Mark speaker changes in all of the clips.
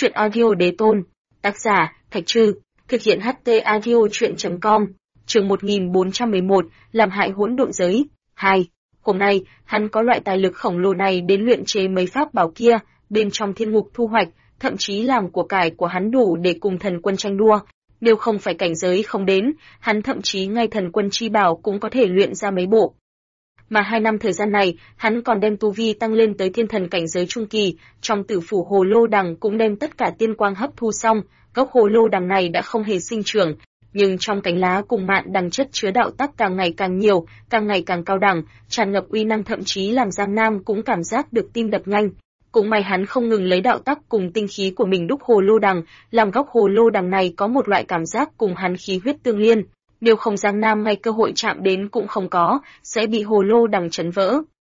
Speaker 1: Chuyện audio đế tôn. Tác giả, Thạch Trư. Thực hiện HT audio chuyện.com. Chương 1411, làm hại hỗn độn giới. 2. Hôm nay, hắn có loại tài lực khổng lồ này đến luyện chế mấy pháp bảo kia, bên trong thiên ngục thu hoạch, thậm chí làm của cải của hắn đủ để cùng thần quân tranh đua. Nếu không phải cảnh giới không đến, hắn thậm chí ngay thần quân chi bảo cũng có thể luyện ra mấy bộ. Mà 2 năm thời gian này, hắn còn đem tu vi tăng lên tới thiên thần cảnh giới trung kỳ, trong tử phủ hồ lô đằng cũng đem tất cả tiên quang hấp thu xong, gốc hồ lô đằng này đã không hề sinh trưởng, nhưng trong cánh lá cùng mạn đằng chất chứa đạo tắc càng ngày càng nhiều, càng ngày càng cao đẳng, tràn ngập uy năng, thậm chí làm Giang Nam cũng cảm giác được tim đập nhanh. Cũng may hắn không ngừng lấy đạo tắc cùng tinh khí của mình đúc hồ lô đằng, làm gốc hồ lô đằng này có một loại cảm giác cùng hắn khí huyết tương liên. Nếu không Giang Nam ngay cơ hội chạm đến cũng không có, sẽ bị hồ lô đằng chấn vỡ.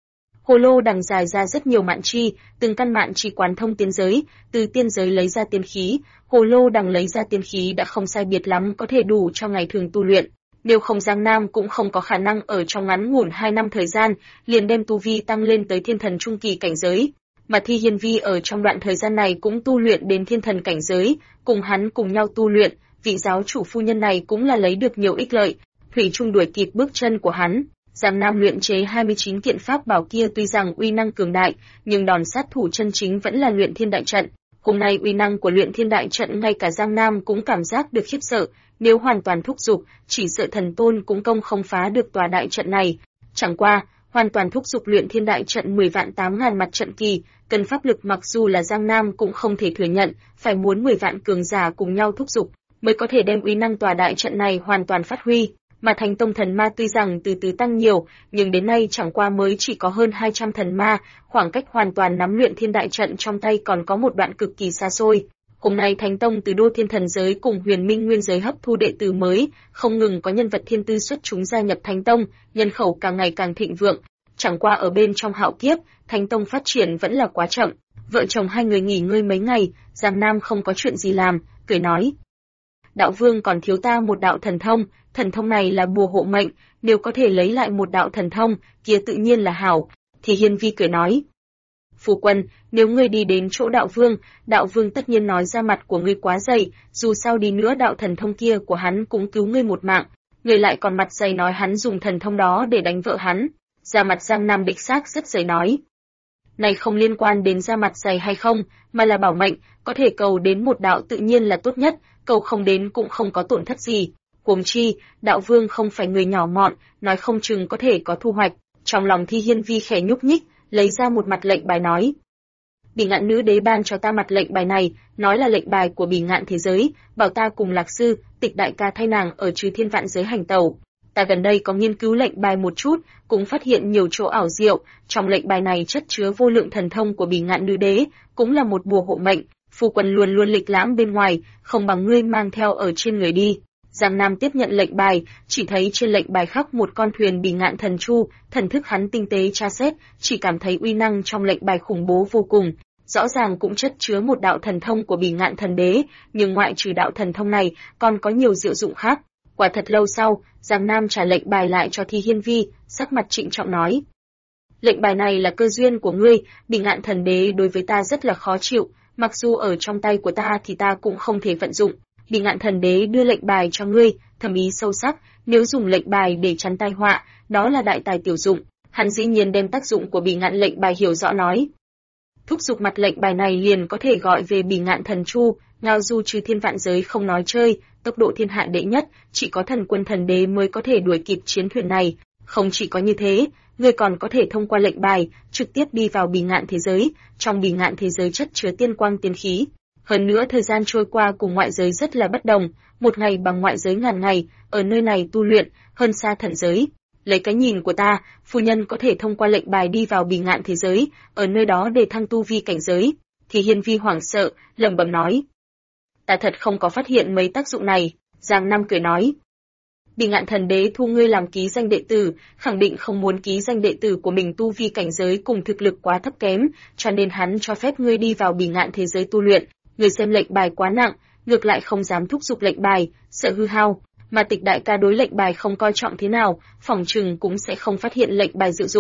Speaker 1: Hồ lô đằng dài ra rất nhiều mạn chi, từng căn mạn chi quán thông tiên giới, từ tiên giới lấy ra tiên khí, hồ lô đằng lấy ra tiên khí đã không sai biệt lắm, có thể đủ cho ngày thường tu luyện. Nếu không Giang Nam cũng không có khả năng ở trong ngắn ngủn 2 năm thời gian, liền đem tu vi tăng lên tới thiên thần trung kỳ cảnh giới. Mà Thi Hiên Vi ở trong đoạn thời gian này cũng tu luyện đến thiên thần cảnh giới, cùng hắn cùng nhau tu luyện, vị giáo chủ phu nhân này cũng là lấy được nhiều ích lợi, thủy chung đuổi kịp bước chân của hắn. Giang Nam luyện chế 29 kiện pháp bảo kia tuy rằng uy năng cường đại, nhưng đòn sát thủ chân chính vẫn là luyện thiên đại trận. Hôm nay uy năng của luyện thiên đại trận ngay cả Giang Nam cũng cảm giác được khiếp sợ, nếu hoàn toàn thúc giục, chỉ sợ thần tôn cũng công không phá được tòa đại trận này. Chẳng qua, hoàn toàn thúc giục luyện thiên đại trận 10 vạn 8.000 mặt trận kỳ, cần pháp lực mặc dù là Giang Nam cũng không thể thừa nhận, phải muốn 10 vạn cường giả cùng nhau thúc giục, mới có thể đem uy năng tòa đại trận này hoàn toàn phát huy. Mà Thánh Tông thần ma tuy rằng từ từ tăng nhiều, nhưng đến nay chẳng qua mới chỉ có hơn 200 thần ma, khoảng cách hoàn toàn nắm luyện thiên đại trận trong tay còn có một đoạn cực kỳ xa xôi. Hôm nay Thánh Tông từ Đô Thiên Thần giới cùng Huyền Minh Nguyên giới hấp thu đệ tử mới, không ngừng có nhân vật thiên tư xuất chúng gia nhập Thánh Tông, nhân khẩu càng ngày càng thịnh vượng. Chẳng qua ở bên trong hạo kiếp, Thánh Tông phát triển vẫn là quá chậm. Vợ chồng hai người nghỉ ngơi mấy ngày, Giang Nam không có chuyện gì làm, cười nói: Đạo Vương còn thiếu ta một đạo thần thông này là bùa hộ mệnh, nếu có thể lấy lại một đạo thần thông, kia tự nhiên là hảo. Thì Hiên Vi cười nói: Phu quân, nếu ngươi đi đến chỗ đạo Vương tất nhiên nói ra mặt của ngươi quá dày, dù sao đi nữa đạo thần thông kia của hắn cũng cứu ngươi một mạng, ngươi lại còn mặt dày nói hắn dùng thần thông đó để đánh vợ hắn. Ra mặt Giang Nam đích xác rất dày nói: Này không liên quan đến ra mặt dày hay không, mà là bảo mệnh, có thể cầu đến một đạo tự nhiên là tốt nhất, cầu không đến cũng không có tổn thất gì. Huống chi, đạo Vương không phải người nhỏ mọn, nói không chừng có thể có thu hoạch. Trong lòng Thi Hiên Vi khẽ nhúc nhích, lấy ra một mặt lệnh bài nói: Bỉ Ngạn nữ đế ban cho ta mặt lệnh bài này, nói là lệnh bài của Bỉ Ngạn thế giới, bảo ta cùng Lạc sư, Tịch đại ca thay nàng ở Trừ Thiên Vạn giới hành tẩu. Ta gần đây có nghiên cứu lệnh bài một chút, cũng phát hiện nhiều chỗ ảo diệu, trong lệnh bài này chất chứa vô lượng thần thông của Bỉ Ngạn nữ đế, cũng là một bùa hộ mệnh. Phu quân luôn luôn lịch lãm bên ngoài, không bằng ngươi mang theo ở trên người đi. Giang Nam tiếp nhận lệnh bài, chỉ thấy trên lệnh bài khắc một con thuyền Bỉ Ngạn thần chu, thần thức hắn tinh tế tra xét, chỉ cảm thấy uy năng trong lệnh bài khủng bố vô cùng, rõ ràng cũng chất chứa một đạo thần thông của Bỉ Ngạn thần đế, nhưng ngoại trừ đạo thần thông này, còn có nhiều diệu dụng khác. Quả thật lâu sau, Giang Nam trả lệnh bài lại cho Thi Hiên Vi, sắc mặt trịnh trọng nói: Lệnh bài này là cơ duyên của ngươi, Bỉ Ngạn thần đế đối với ta rất là khó chịu, mặc dù ở trong tay của ta thì ta cũng không thể vận dụng. Bỉ Ngạn thần đế đưa lệnh bài cho ngươi, thầm ý sâu sắc, nếu dùng lệnh bài để chắn tai họa, đó là đại tài tiểu dụng. Hắn dĩ nhiên đem tác dụng của Bỉ Ngạn lệnh bài hiểu rõ nói: Thúc giục mặt lệnh bài này liền có thể gọi về Bỉ Ngạn thần chu, ngao du Trừ Thiên Vạn giới không nói chơi, tốc độ thiên hạ đệ nhất, chỉ có thần quân thần đế mới có thể đuổi kịp chiến thuyền này. Không chỉ có như thế, ngươi còn có thể thông qua lệnh bài trực tiếp đi vào Bỉ Ngạn thế giới, trong Bỉ Ngạn thế giới chất chứa tiên quang tiên khí. Hơn nữa thời gian trôi qua cùng ngoại giới rất là bất đồng, một ngày bằng ngoại giới ngàn ngày, ở nơi này tu luyện, hơn xa thần giới. Lấy cái nhìn của ta, phu nhân có thể thông qua lệnh bài đi vào Bỉ Ngạn thế giới, ở nơi đó để thăng tu vi cảnh giới. Thì Hiên Vi hoảng sợ, lẩm bẩm nói: Ta thật không có phát hiện mấy tác dụng này. Giang Nam cười nói: Bỉ Ngạn thần đế thu ngươi làm ký danh đệ tử, khẳng định không muốn ký danh đệ tử của mình tu vi cảnh giới cùng thực lực quá thấp kém, cho nên hắn cho phép ngươi đi vào Bỉ Ngạn thế giới tu luyện. Ngươi xem lệnh bài quá nặng, ngược lại không dám thúc giục lệnh bài, sợ hư hao, mà Tịch đại ca đối lệnh bài không coi trọng thế nào, phỏng chừng cũng sẽ không phát hiện lệnh bài diệu dụng.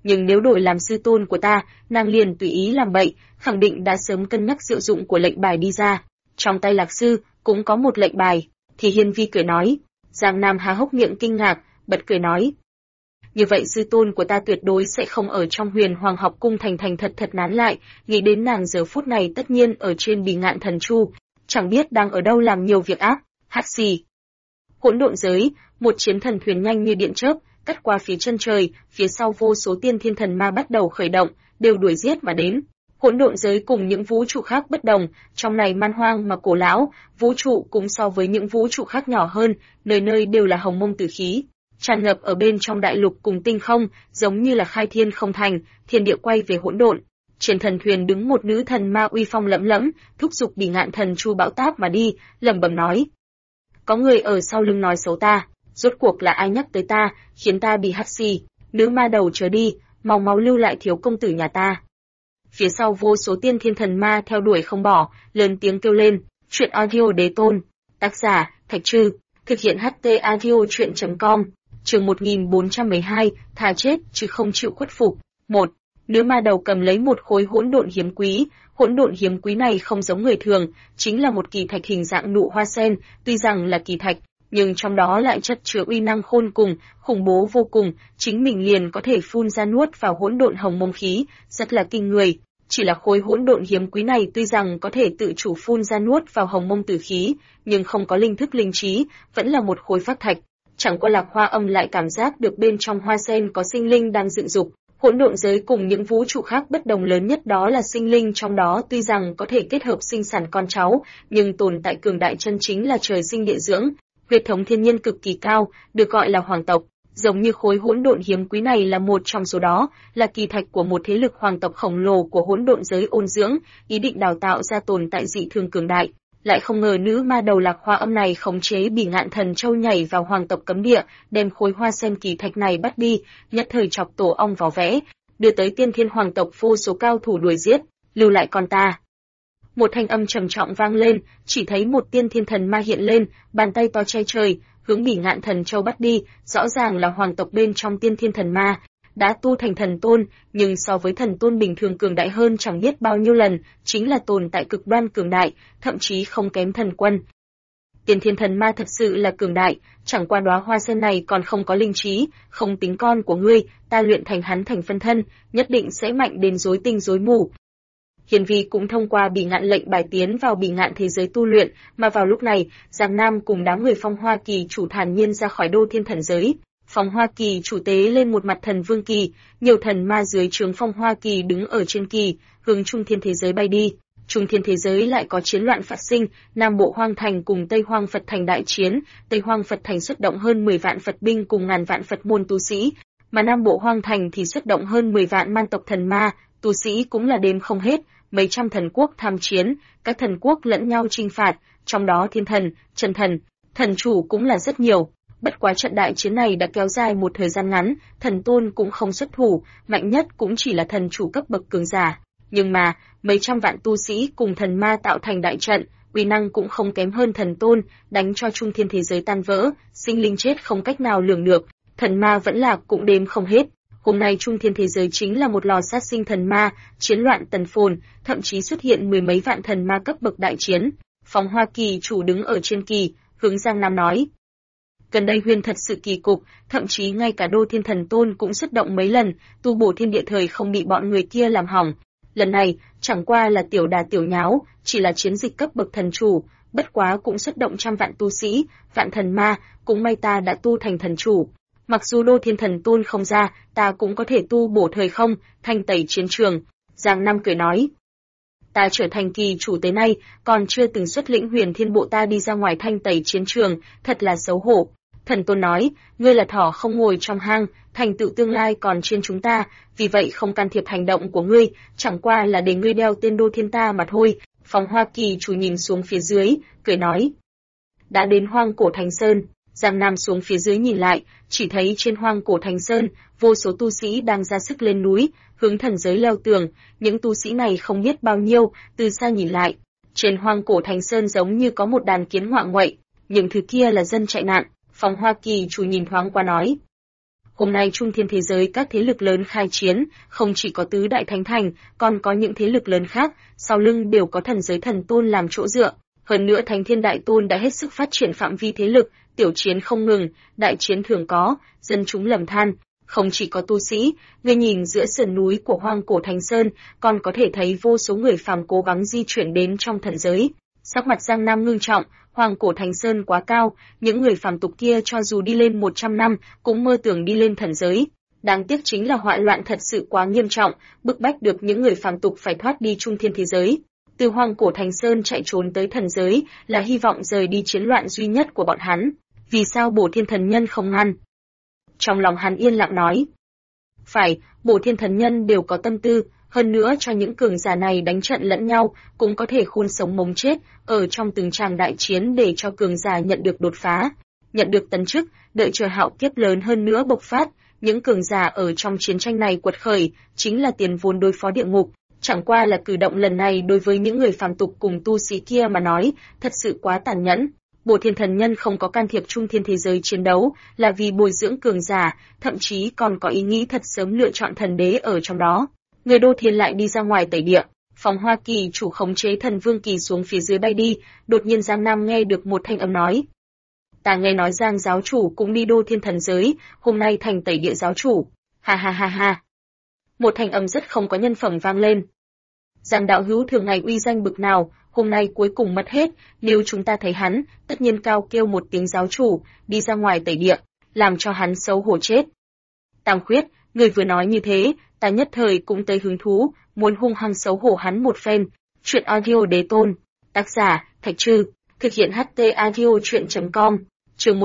Speaker 1: nhưng nếu đổi làm sư tôn của ta, nàng liền tùy ý làm bậy, khẳng định đã sớm cân nhắc diệu dụng của lệnh bài đi ra. Trong tay Lạc sư cũng có một lệnh bài, thì Hiên Vi cười nói. Giang Nam há hốc miệng kinh ngạc, bật cười nói. Như vậy sư tôn của ta tuyệt đối sẽ không ở trong Huyền Hoàng học cung thành thành thật thật nán lại, nghĩ đến nàng giờ phút này tất nhiên ở trên Bì Ngạn Thần Chu, chẳng biết đang ở đâu làm nhiều việc ác. Hắc xì. Hỗn độn giới, một chiến thần thuyền nhanh như điện chớp, cắt qua phía chân trời, phía sau vô số tiên thiên thần ma bắt đầu khởi động, đều đuổi giết mà đến. Hỗn độn giới cùng những vũ trụ khác bất đồng, trong này man hoang mà cổ lão, vũ trụ cũng so với những vũ trụ khác nhỏ hơn, nơi nơi đều là hồng mông tử khí, tràn ngập ở bên trong đại lục cùng tinh không, giống như là khai thiên không thành, thiên địa quay về hỗn độn. Trên thần thuyền đứng một nữ thần ma uy phong lẫm lẫm, thúc giục Bì Ngạn Thần Chu bão táp mà đi, lẩm bẩm nói: có người ở sau lưng nói xấu ta, rốt cuộc là ai nhắc tới ta, khiến ta bị hắt xì, nữ ma đầu chớ đi, mau mau lưu lại thiếu công tử nhà ta. Phía sau vô số tiên thiên thần ma theo đuổi không bỏ, lớn tiếng kêu lên. Truyện audio đế tôn, tác giả Thạch Trư, thực hiện HT audio truyện.com. Chương 1412, thà chết chứ không chịu khuất phục. 1. Nữ ma đầu cầm lấy một khối hỗn độn hiếm quý. Hỗn độn hiếm quý này không giống người thường, chính là một kỳ thạch hình dạng nụ hoa sen, tuy rằng là kỳ thạch, nhưng trong đó lại chất chứa uy năng khôn cùng, khủng bố vô cùng, chính mình liền có thể phun ra nuốt vào hỗn độn hồng mông khí, rất là kinh người. Chỉ là khối hỗn độn hiếm quý này tuy rằng có thể tự chủ phun ra nuốt vào hồng mông tử khí, nhưng không có linh thức linh trí, vẫn là một khối phác thạch. Chẳng qua Lạc Hoa Âm lại cảm giác được bên trong hoa sen có sinh linh đang dựng dục. Hỗn độn giới cùng những vũ trụ khác bất đồng lớn nhất đó là sinh linh trong đó tuy rằng có thể kết hợp sinh sản con cháu, nhưng tồn tại cường đại chân chính là trời sinh địa dưỡng, huyết thống thiên nhiên cực kỳ cao, được gọi là hoàng tộc. Giống như khối hỗn độn hiếm quý này là một trong số đó, là kỳ thạch của một thế lực hoàng tộc khổng lồ của hỗn độn giới ôn dưỡng, ý định đào tạo ra tồn tại dị thường cường đại. Lại không ngờ nữ ma đầu Lạc Hoa Âm này khống chế Bì Ngạn Thần Châu nhảy vào hoàng tộc cấm địa, đem khối hoa sen kỳ thạch này bắt đi, nhất thời chọc tổ ong vó vẽ, đưa tới tiên thiên hoàng tộc vô số cao thủ đuổi giết, lưu lại con ta. Một thanh âm trầm trọng vang lên, chỉ thấy một tiên thiên thần ma hiện lên, bàn tay to che trời, hướng Bì Ngạn Thần Châu bắt đi, rõ ràng là hoàng tộc bên trong tiên thiên thần ma, đã tu thành thần tôn, nhưng so với thần tôn bình thường cường đại hơn chẳng biết bao nhiêu lần, chính là tồn tại cực đoan cường đại, thậm chí không kém thần quân. Tiên thiên thần ma thật sự là cường đại, chẳng qua đóa hoa sen này còn không có linh trí, không tính con của ngươi, ta luyện thành hắn thành phân thân, nhất định sẽ mạnh đến rối tinh rối mù. Hiên Vi cũng thông qua Bì Ngạn lệnh bài tiến vào Bì Ngạn thế giới tu luyện, mà vào lúc này, Giang Nam cùng đám người Phong Hoa Kỳ chủ thản nhiên ra khỏi Đô Thiên Thần giới. Phong Hoa Kỳ chủ tế lên một mặt thần vương kỳ, nhiều thần ma dưới trướng Phong Hoa Kỳ đứng ở trên kỳ, hướng Trung Thiên thế giới bay đi. Trung Thiên thế giới lại có chiến loạn phát sinh, Nam Bộ Hoang Thành cùng Tây Hoang Phật Thành đại chiến, Tây Hoang Phật Thành xuất động hơn 10 vạn Phật binh cùng ngàn vạn Phật môn tu sĩ, mà Nam Bộ Hoang Thành thì xuất động hơn 10 vạn man tộc thần ma, tu sĩ cũng là đếm không hết, mấy trăm thần quốc tham chiến, các thần quốc lẫn nhau chinh phạt, trong đó thiên thần, chân thần, thần chủ cũng là rất nhiều. Bất quá trận đại chiến này đã kéo dài một thời gian ngắn, thần tôn cũng không xuất thủ, mạnh nhất cũng chỉ là thần chủ cấp bậc cường giả. Nhưng mà, mấy trăm vạn tu sĩ cùng thần ma tạo thành đại trận, uy năng cũng không kém hơn thần tôn, đánh cho Trung Thiên thế giới tan vỡ, sinh linh chết không cách nào lường được, thần ma vẫn lạc cũng đếm không hết. Hôm nay Trung Thiên thế giới chính là một lò sát sinh thần ma, chiến loạn tần phồn, thậm chí xuất hiện mười mấy vạn thần ma cấp bậc đại chiến. Phong Hoa Kỳ chủ đứng ở trên kỳ, hướng Giang Nam nói. Gần đây Huyền thật sự kỳ cục, thậm chí ngay cả Đô Thiên Thần Tôn cũng xuất động mấy lần, tu bổ thiên địa thời không bị bọn người kia làm hỏng. Lần này, chẳng qua là tiểu đà tiểu nháo, chỉ là chiến dịch cấp bậc thần chủ, bất quá cũng xuất động trăm vạn tu sĩ, vạn thần ma, cũng may ta đã tu thành thần chủ. Mặc dù Đô Thiên Thần Tôn không ra, ta cũng có thể tu bổ thời không, thanh tẩy chiến trường. Giang Nam cười nói. Ta trở thành kỳ chủ tới nay, còn chưa từng xuất lĩnh Huyền Thiên Bộ ta đi ra ngoài thanh tẩy chiến trường, thật là xấu hổ. Thần Tôn nói, ngươi là thỏ không ngồi trong hang, thành tựu tương lai còn trên chúng ta, vì vậy không can thiệp hành động của ngươi, chẳng qua là để ngươi đeo tên Đô Thiên ta mà thôi. Phong Hoa Kỳ chủ nhìn xuống phía dưới, cười nói. Đã đến Hoang Cổ Thành Sơn. Giang Nam xuống phía dưới nhìn lại, chỉ thấy trên Hoang Cổ Thành Sơn, vô số tu sĩ đang ra sức lên núi, hướng thần giới leo tường, những tu sĩ này không biết bao nhiêu, từ xa nhìn lại. Trên Hoang Cổ Thành Sơn giống như có một đàn kiến ngoạng nguậy, những thứ kia là dân chạy nạn. Phong Hoa Kỳ chủ nhìn thoáng qua nói. Hôm nay trung thiên thế giới các thế lực lớn khai chiến, không chỉ có tứ đại thánh thành, còn có những thế lực lớn khác, sau lưng đều có thần giới thần tôn làm chỗ dựa. Hơn nữa Thánh Thiên Đại Tôn đã hết sức phát triển phạm vi thế lực, tiểu chiến không ngừng, đại chiến thường có, dân chúng lầm than. Không chỉ có tu sĩ, người nhìn giữa sườn núi của Hoang Cổ Thành Sơn, còn có thể thấy vô số người phàm cố gắng di chuyển đến trong thần giới. Sắc mặt Giang Nam ngưng trọng, Hoang Cổ Thành Sơn quá cao, những người phàm tục kia cho dù đi lên 100 năm, cũng mơ tưởng đi lên thần giới. Đáng tiếc chính là họa loạn thật sự quá nghiêm trọng, bức bách được những người phàm tục phải thoát đi trung thiên thế giới. Từ Hoang Cổ Thành Sơn chạy trốn tới thần giới là hy vọng rời đi chiến loạn duy nhất của bọn hắn. Vì sao Bổ Thiên Thần Nhân không ngăn? Trong lòng hắn yên lặng nói. Phải, Bổ Thiên Thần Nhân đều có tâm tư, hơn nữa cho những cường giả này đánh trận lẫn nhau, cũng có thể khôn sống mống chết, ở trong từng tràng đại chiến để cho cường giả nhận được đột phá, nhận được tấn chức, đợi chờ hạo kiếp lớn hơn nữa bộc phát, những cường giả ở trong chiến tranh này quật khởi, chính là tiền vốn đối phó địa ngục. Chẳng qua là cử động lần này đối với những người phàm tục cùng tu sĩ kia mà nói, thật sự quá tàn nhẫn. Bổ Thiên Thần Nhân không có can thiệp trung thiên thế giới chiến đấu, là vì bồi dưỡng cường giả, thậm chí còn có ý nghĩ thật sớm lựa chọn thần đế ở trong đó. Người Đô Thiên lại đi ra ngoài tẩy địa, phòng Hoa Kỳ chủ khống chế Thần Vương Kỳ xuống phía dưới bay đi, đột nhiên Giang Nam nghe được một thanh âm nói. Ta nghe nói Giang giáo chủ cũng đi Đô Thiên thần giới, hôm nay thành tẩy địa giáo chủ. Ha ha ha ha. Một thanh âm rất không có nhân phẩm vang lên. Giang đạo hữu thường ngày uy danh bực nào, hôm nay cuối cùng mất hết, nếu chúng ta thấy hắn, tất nhiên cao kêu một tiếng giáo chủ, đi ra ngoài tẩy địa, làm cho hắn xấu hổ chết. Tam Khuyết, người vừa nói như thế, ta nhất thời cũng tới hứng thú, muốn hung hăng xấu hổ hắn một phen. Chuyện audio đế tôn, tác giả, Thạch Trư, thực hiện HT audio chuyện.com, chương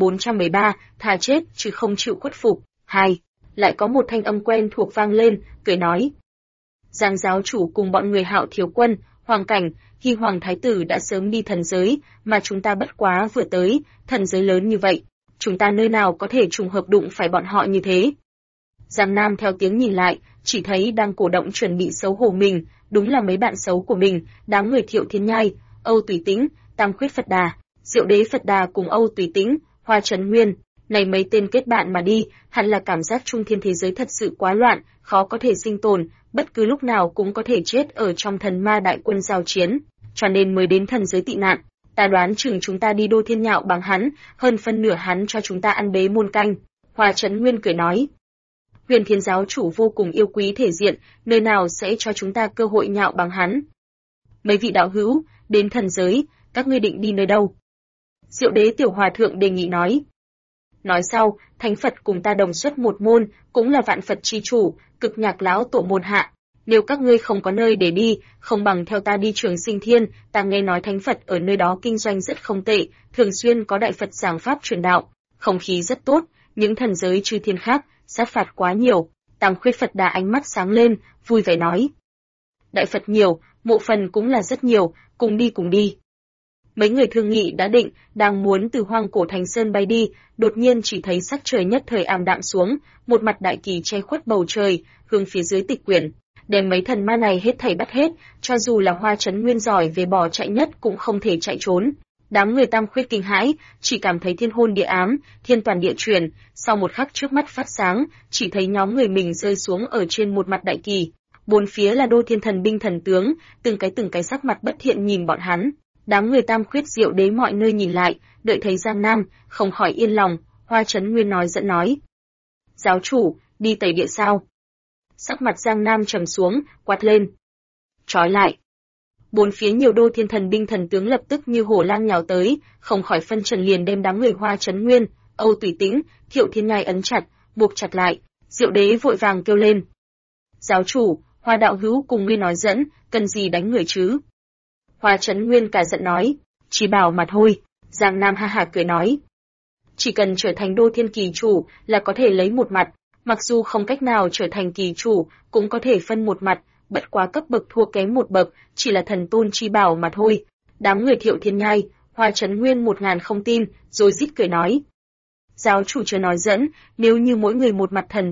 Speaker 1: 1413, thà chết chứ không chịu khuất phục. 2. Lại có một thanh âm quen thuộc vang lên, cười nói. Giang giáo chủ cùng bọn người Hạo Thiếu Quân, Hoàng Cảnh, Hy Hoàng Thái Tử đã sớm đi thần giới, mà chúng ta bất quá vừa tới, thần giới lớn như vậy, chúng ta nơi nào có thể trùng hợp đụng phải bọn họ như thế. Giang Nam theo tiếng nhìn lại, chỉ thấy đang cổ động chuẩn bị xấu hổ mình, đúng là mấy bạn xấu của mình, đám người Thiệu Thiên Nhai, Âu Tùy Tĩnh, Tam Khuyết Phật Đà, Diệu Đế Phật Đà cùng Âu Tùy Tĩnh, Hoa Trấn Nguyên. Này mấy tên kết bạn mà đi, hẳn là cảm giác trung thiên thế giới thật sự quá loạn, khó có thể sinh tồn, bất cứ lúc nào cũng có thể chết ở trong thần ma đại quân giao chiến, cho nên mới đến thần giới tị nạn. Ta đoán chừng chúng ta đi Đô Thiên nhạo bằng hắn, hơn phân nửa hắn cho chúng ta ăn bế môn canh. Hoa Trấn Nguyên cười nói. Huyền Thiên giáo chủ vô cùng yêu quý thể diện, nơi nào sẽ cho chúng ta cơ hội nhạo bằng hắn. Mấy vị đạo hữu, đến thần giới, các ngươi định đi nơi đâu? Diệu Đế Tiểu Hòa Thượng đề nghị nói. Nói sau, Thánh Phật cùng ta đồng xuất một môn, cũng là vạn Phật chi chủ, Cực Nhạc lão tổ môn hạ. Nếu các ngươi không có nơi để đi, không bằng theo ta đi Trường Sinh Thiên, ta nghe nói Thánh Phật ở nơi đó kinh doanh rất không tệ, thường xuyên có đại Phật giảng pháp truyền đạo, không khí rất tốt, những thần giới chư thiên khác, sát phạt quá nhiều. Tam Khuyết Phật Đà ánh mắt sáng lên, vui vẻ nói. Đại Phật nhiều, mộ phần cũng là rất nhiều, cùng đi cùng đi. Mấy người thương nghị đã định, đang muốn từ Hoang Cổ Thành Sơn bay đi, đột nhiên chỉ thấy sắc trời nhất thời ảm đạm xuống, một mặt đại kỳ che khuất bầu trời, hướng phía dưới tịch quyển, đem mấy thần ma này hết thảy bắt hết, cho dù là Hoa Trấn Nguyên giỏi về bỏ chạy nhất cũng không thể chạy trốn. Đám người Tam Khuyết kinh hãi, chỉ cảm thấy thiên hôn địa ám, thiên toàn địa chuyển, sau một khắc trước mắt phát sáng, chỉ thấy nhóm người mình rơi xuống ở trên một mặt đại kỳ. Bốn phía là Đô Thiên thần binh thần tướng, từng cái sắc mặt bất thiện nhìn bọn hắn. Đám người Tam Khuyết Diệu Đế mọi nơi nhìn lại, đợi thấy Giang Nam, không khỏi yên lòng. Hoa Trấn Nguyên dẫn nói. Giáo chủ, đi tẩy địa sao? Sắc mặt Giang Nam trầm xuống, quát lên. Trói lại. Bốn phía nhiều Đô Thiên thần binh thần tướng lập tức như hổ lang nhào tới, không khỏi phân trần liền đem đám người Hoa Trấn Nguyên, Âu Tùy Tĩnh, Thiệu Thiên Nhai ấn chặt, buộc chặt lại. Diệu Đế vội vàng kêu lên. Giáo chủ, Hoa đạo hữu cùng ngươi nói dẫn, cần gì đánh người chứ? Hoa Trấn Nguyên cả giận nói, chỉ bảo mà thôi. Giang Nam ha ha cười nói, chỉ cần trở thành Đô Thiên kỳ chủ là có thể lấy một mặt, mặc dù không cách nào trở thành kỳ chủ, cũng có thể phân một mặt, bất quá cấp bậc thua kém một bậc, chỉ là thần tôn chi bảo mà thôi. Đám người Thiệu Thiên Nhai, Hoa Trấn Nguyên 1000 không tin, rồi rít cười nói. Giáo chủ chưa nói dẫn, nếu như mỗi người một mặt thần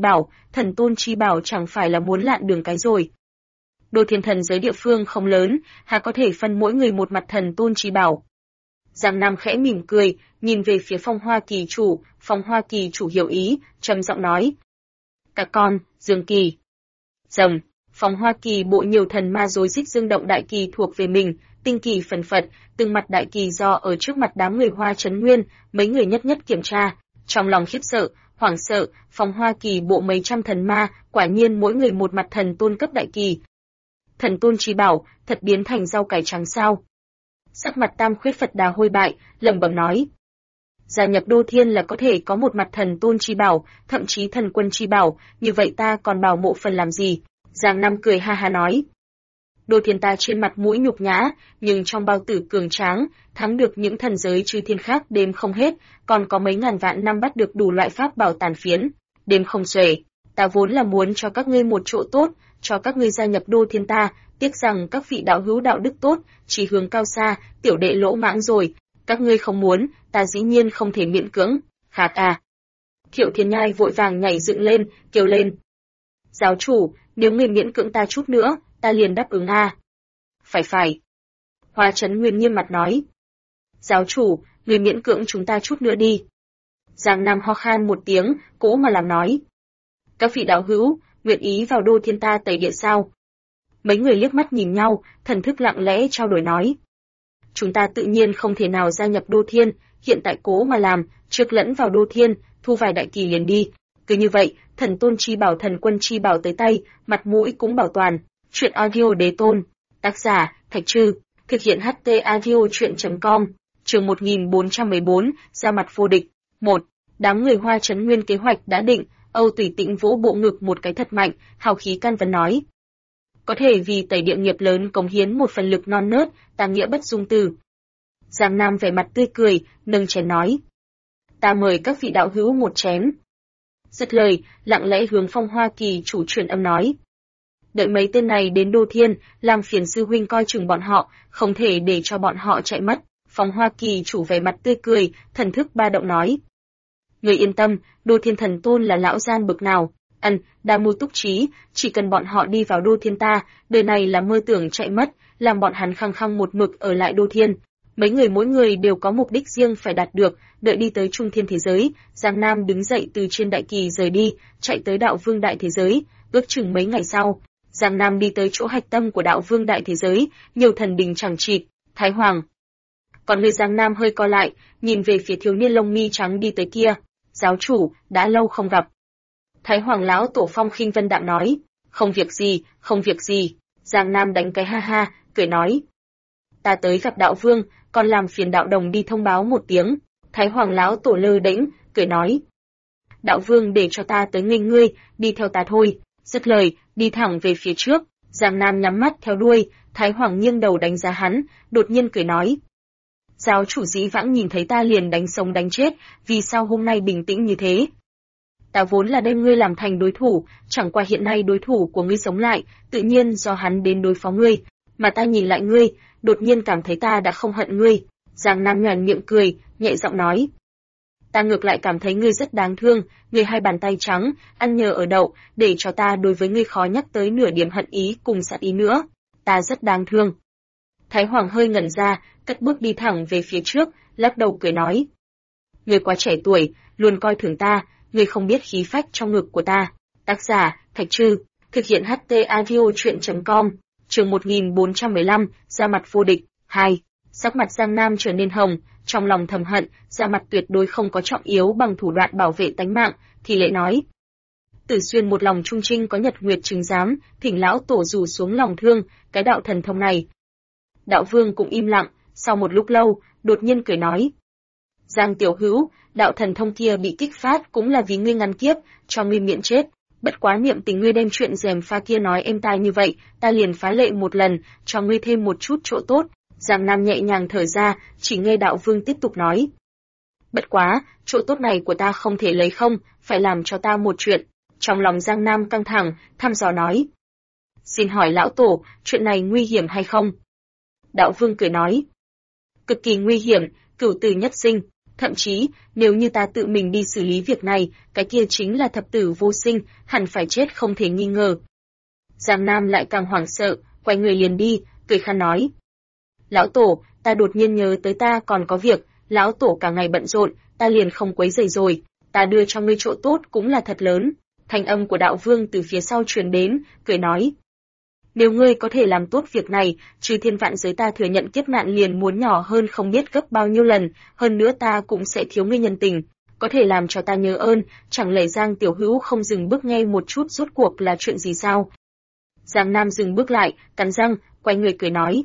Speaker 1: tôn chi bảo chẳng phải là muốn lạn đường cái rồi. Đô Thiên thần giới địa phương không lớn, hà có thể phân mỗi người một mặt thần tôn chi bảo. Giang Nam khẽ mỉm cười, nhìn về phía Phong Hoa Kỳ chủ, Phong Hoa Kỳ chủ hiểu ý, trầm giọng nói. Các con, Dương Kỳ. Rầm, Phong Hoa Kỳ bộ nhiều thần ma rối rít dương động đại kỳ thuộc về mình, tinh kỳ phần phật, từng mặt đại kỳ do ở trước mặt đám người Hoa Chấn Nguyên, mấy người nhất nhất kiểm tra, trong lòng khiếp sợ, hoảng sợ, Phong Hoa Kỳ bộ mấy trăm thần ma, quả nhiên mỗi người một mặt thần tôn cấp đại kỳ. Thần tôn chi bảo, thật biến thành rau cải trắng sao? Sắc mặt Tam Khuyết Phật Đà hôi bại, lẩm bẩm nói. Gia nhập Đô Thiên là có thể có một mặt thần tôn chi bảo, thậm chí thần quân chi bảo, như vậy ta còn bảo mộ phần làm gì? Giang Nam cười ha ha nói. Đô Thiên ta trên mặt mũi nhục nhã, nhưng trong bao tử cường tráng, thắng được những thần giới chư thiên khác đếm không hết, còn có mấy ngàn vạn năm bắt được đủ loại pháp bảo tàn phiến, đếm không xuể. Ta vốn là muốn cho các ngươi một chỗ tốt, cho các ngươi gia nhập Đô Thiên ta, tiếc rằng các vị đạo hữu đạo đức tốt, chỉ hướng cao xa, tiểu đệ lỗ mãng rồi, các ngươi không muốn, ta dĩ nhiên không thể miễn cưỡng. Khạc à. Thiệu Thiên Nhai vội vàng nhảy dựng lên, kêu lên. Giáo chủ, nếu người miễn cưỡng ta chút nữa, ta liền đáp ứng a. Phải. Hoa Chấn Nguyên nghiêm mặt nói. Giáo chủ, người miễn cưỡng chúng ta chút nữa đi. Giang Nam ho khan một tiếng, cố mà làm nói. Các vị đạo hữu, nguyện ý vào Đô Thiên ta tẩy địa sao? Mấy người liếc mắt nhìn nhau, thần thức lặng lẽ trao đổi nói. Chúng ta tự nhiên không thể nào gia nhập Đô Thiên, hiện tại cố mà làm, trước lẫn vào Đô Thiên, thu vài đại kỳ liền đi. Cứ như vậy, thần tôn chi bảo thần quân chi bảo tới tay, mặt mũi cũng bảo toàn. Chuyện audio đế tôn. Tác giả, Thạch Trư. Thực hiện HT audio chuyện.com. Chương 1414, ra mặt vô địch. 1. Đám người Hoa Chấn Nguyên kế hoạch đã định, Âu Tùy Tịnh vỗ bộ ngực một cái thật mạnh, hào khí can vấn nói. Có thể vì tẩy địa nghiệp lớn cống hiến một phần lực non nớt, ta nghĩa bất dung từ. Giang Nam vẻ mặt tươi cười, nâng chén nói. Ta mời các vị đạo hữu một chén. Dứt lời, lặng lẽ hướng Phong Hoa Kỳ chủ truyền âm nói. Đợi mấy tên này đến Đô Thiên, làm phiền sư huynh coi chừng bọn họ, không thể để cho bọn họ chạy mất. Phong Hoa Kỳ chủ vẻ mặt tươi cười, thần thức ba động nói. Người yên tâm, Đô Thiên thần tôn là lão gian bực nào. Đa mưu túc trí, chỉ cần bọn họ đi vào Đô Thiên ta, đời này là mơ tưởng chạy mất, làm bọn hắn khăng khăng một mực ở lại Đô Thiên. Mấy người mỗi người đều có mục đích riêng phải đạt được, đợi đi tới trung thiên thế giới, Giang Nam đứng dậy từ trên đại kỳ rời đi, chạy tới đạo vương đại thế giới, ước chừng mấy ngày sau, Giang Nam đi tới chỗ hạch tâm của đạo vương đại thế giới, nhiều thần đình chẳng chịt, Thái Hoàng. Còn người Giang Nam hơi co lại, nhìn về phía thiếu niên lông mi trắng đi tới kia, giáo chủ, đã lâu không gặp. Thái Hoàng lão tổ Phong khinh vân đạm nói, không việc gì, Giang Nam đánh cái ha ha, cười nói. Ta tới gặp đạo vương, còn làm phiền đạo đồng đi thông báo một tiếng. Thái Hoàng lão tổ lơ đễnh, cười nói. Đạo vương để cho ta tới nghênh ngươi, đi theo ta thôi. Dứt lời, đi thẳng về phía trước, Giang Nam nhắm mắt theo đuôi, Thái Hoàng nghiêng đầu đánh giá hắn, đột nhiên cười nói. Giáo chủ dĩ vãng nhìn thấy ta liền đánh sống đánh chết, vì sao hôm nay bình tĩnh như thế? Ta vốn là đem ngươi làm thành đối thủ, chẳng qua hiện nay đối thủ của ngươi sống lại, tự nhiên do hắn đến đối phó ngươi, mà ta nhìn lại ngươi, đột nhiên cảm thấy ta đã không hận ngươi. Giang Nam nhoẻn miệng cười, nhẹ giọng nói. Ta ngược lại cảm thấy ngươi rất đáng thương, ngươi hai bàn tay trắng, ăn nhờ ở đậu, để cho ta đối với ngươi khó nhắc tới nửa điểm hận ý cùng sát ý nữa. Ta rất đáng thương. Thái Hoàng hơi ngẩn ra, cất bước đi thẳng về phía trước, lắc đầu cười nói. Ngươi quá trẻ tuổi, luôn coi thường ta, ngươi không biết khí phách trong ngực của ta. Tác giả, Thạch Trư. Thực hiện HT audio chuyện.com. Chương 1415, ra mặt vô địch. 2. Sắc mặt Giang Nam trở nên hồng, trong lòng thầm hận, ra mặt tuyệt đối không có trọng yếu bằng thủ đoạn bảo vệ tánh mạng, thì lệ nói. Tử Xuyên một lòng trung trinh có nhật nguyệt chứng giám, thỉnh lão tổ rủ xuống lòng thương, cái đạo thần thông này. Đạo vương cũng im lặng, sau một lúc lâu, đột nhiên cười nói. Giang tiểu hữu, đạo thần thông kia bị kích phát cũng là vì ngươi ngăn kiếp, cho ngươi miễn chết. Bất quá niệm tình ngươi đem chuyện rèm pha kia nói êm tai như vậy, ta liền phá lệ một lần, cho ngươi thêm một chút chỗ tốt. Giang Nam nhẹ nhàng thở ra, chỉ nghe đạo vương tiếp tục nói. Bất quá, chỗ tốt này của ta không thể lấy không, phải làm cho ta một chuyện. Trong lòng Giang Nam căng thẳng, thăm dò nói. Xin hỏi lão tổ, chuyện này nguy hiểm hay không? Đạo vương cười nói. Cực kỳ nguy hiểm, cửu tử nhất sinh. Thậm chí, nếu như ta tự mình đi xử lý việc này, cái kia chính là thập tử vô sinh, hẳn phải chết không thể nghi ngờ. Giang Nam lại càng hoảng sợ, quay người liền đi, cười khan nói. Lão Tổ, ta đột nhiên nhớ tới ta còn có việc, Lão Tổ cả ngày bận rộn, ta liền không quấy rầy rồi, ta đưa cho ngươi chỗ tốt cũng là thật lớn. Thanh âm của Đạo Vương từ phía sau truyền đến, cười nói. Nếu ngươi có thể làm tốt việc này, trừ thiên vạn giới ta thừa nhận kiếp nạn liền muốn nhỏ hơn không biết gấp bao nhiêu lần, hơn nữa ta cũng sẽ thiếu ngươi nhân tình. Có thể làm cho ta nhớ ơn, chẳng lẽ Giang Tiểu Hữu không dừng bước nghe một chút rốt cuộc là chuyện gì sao? Giang Nam dừng bước lại, cắn răng, quay người cười nói.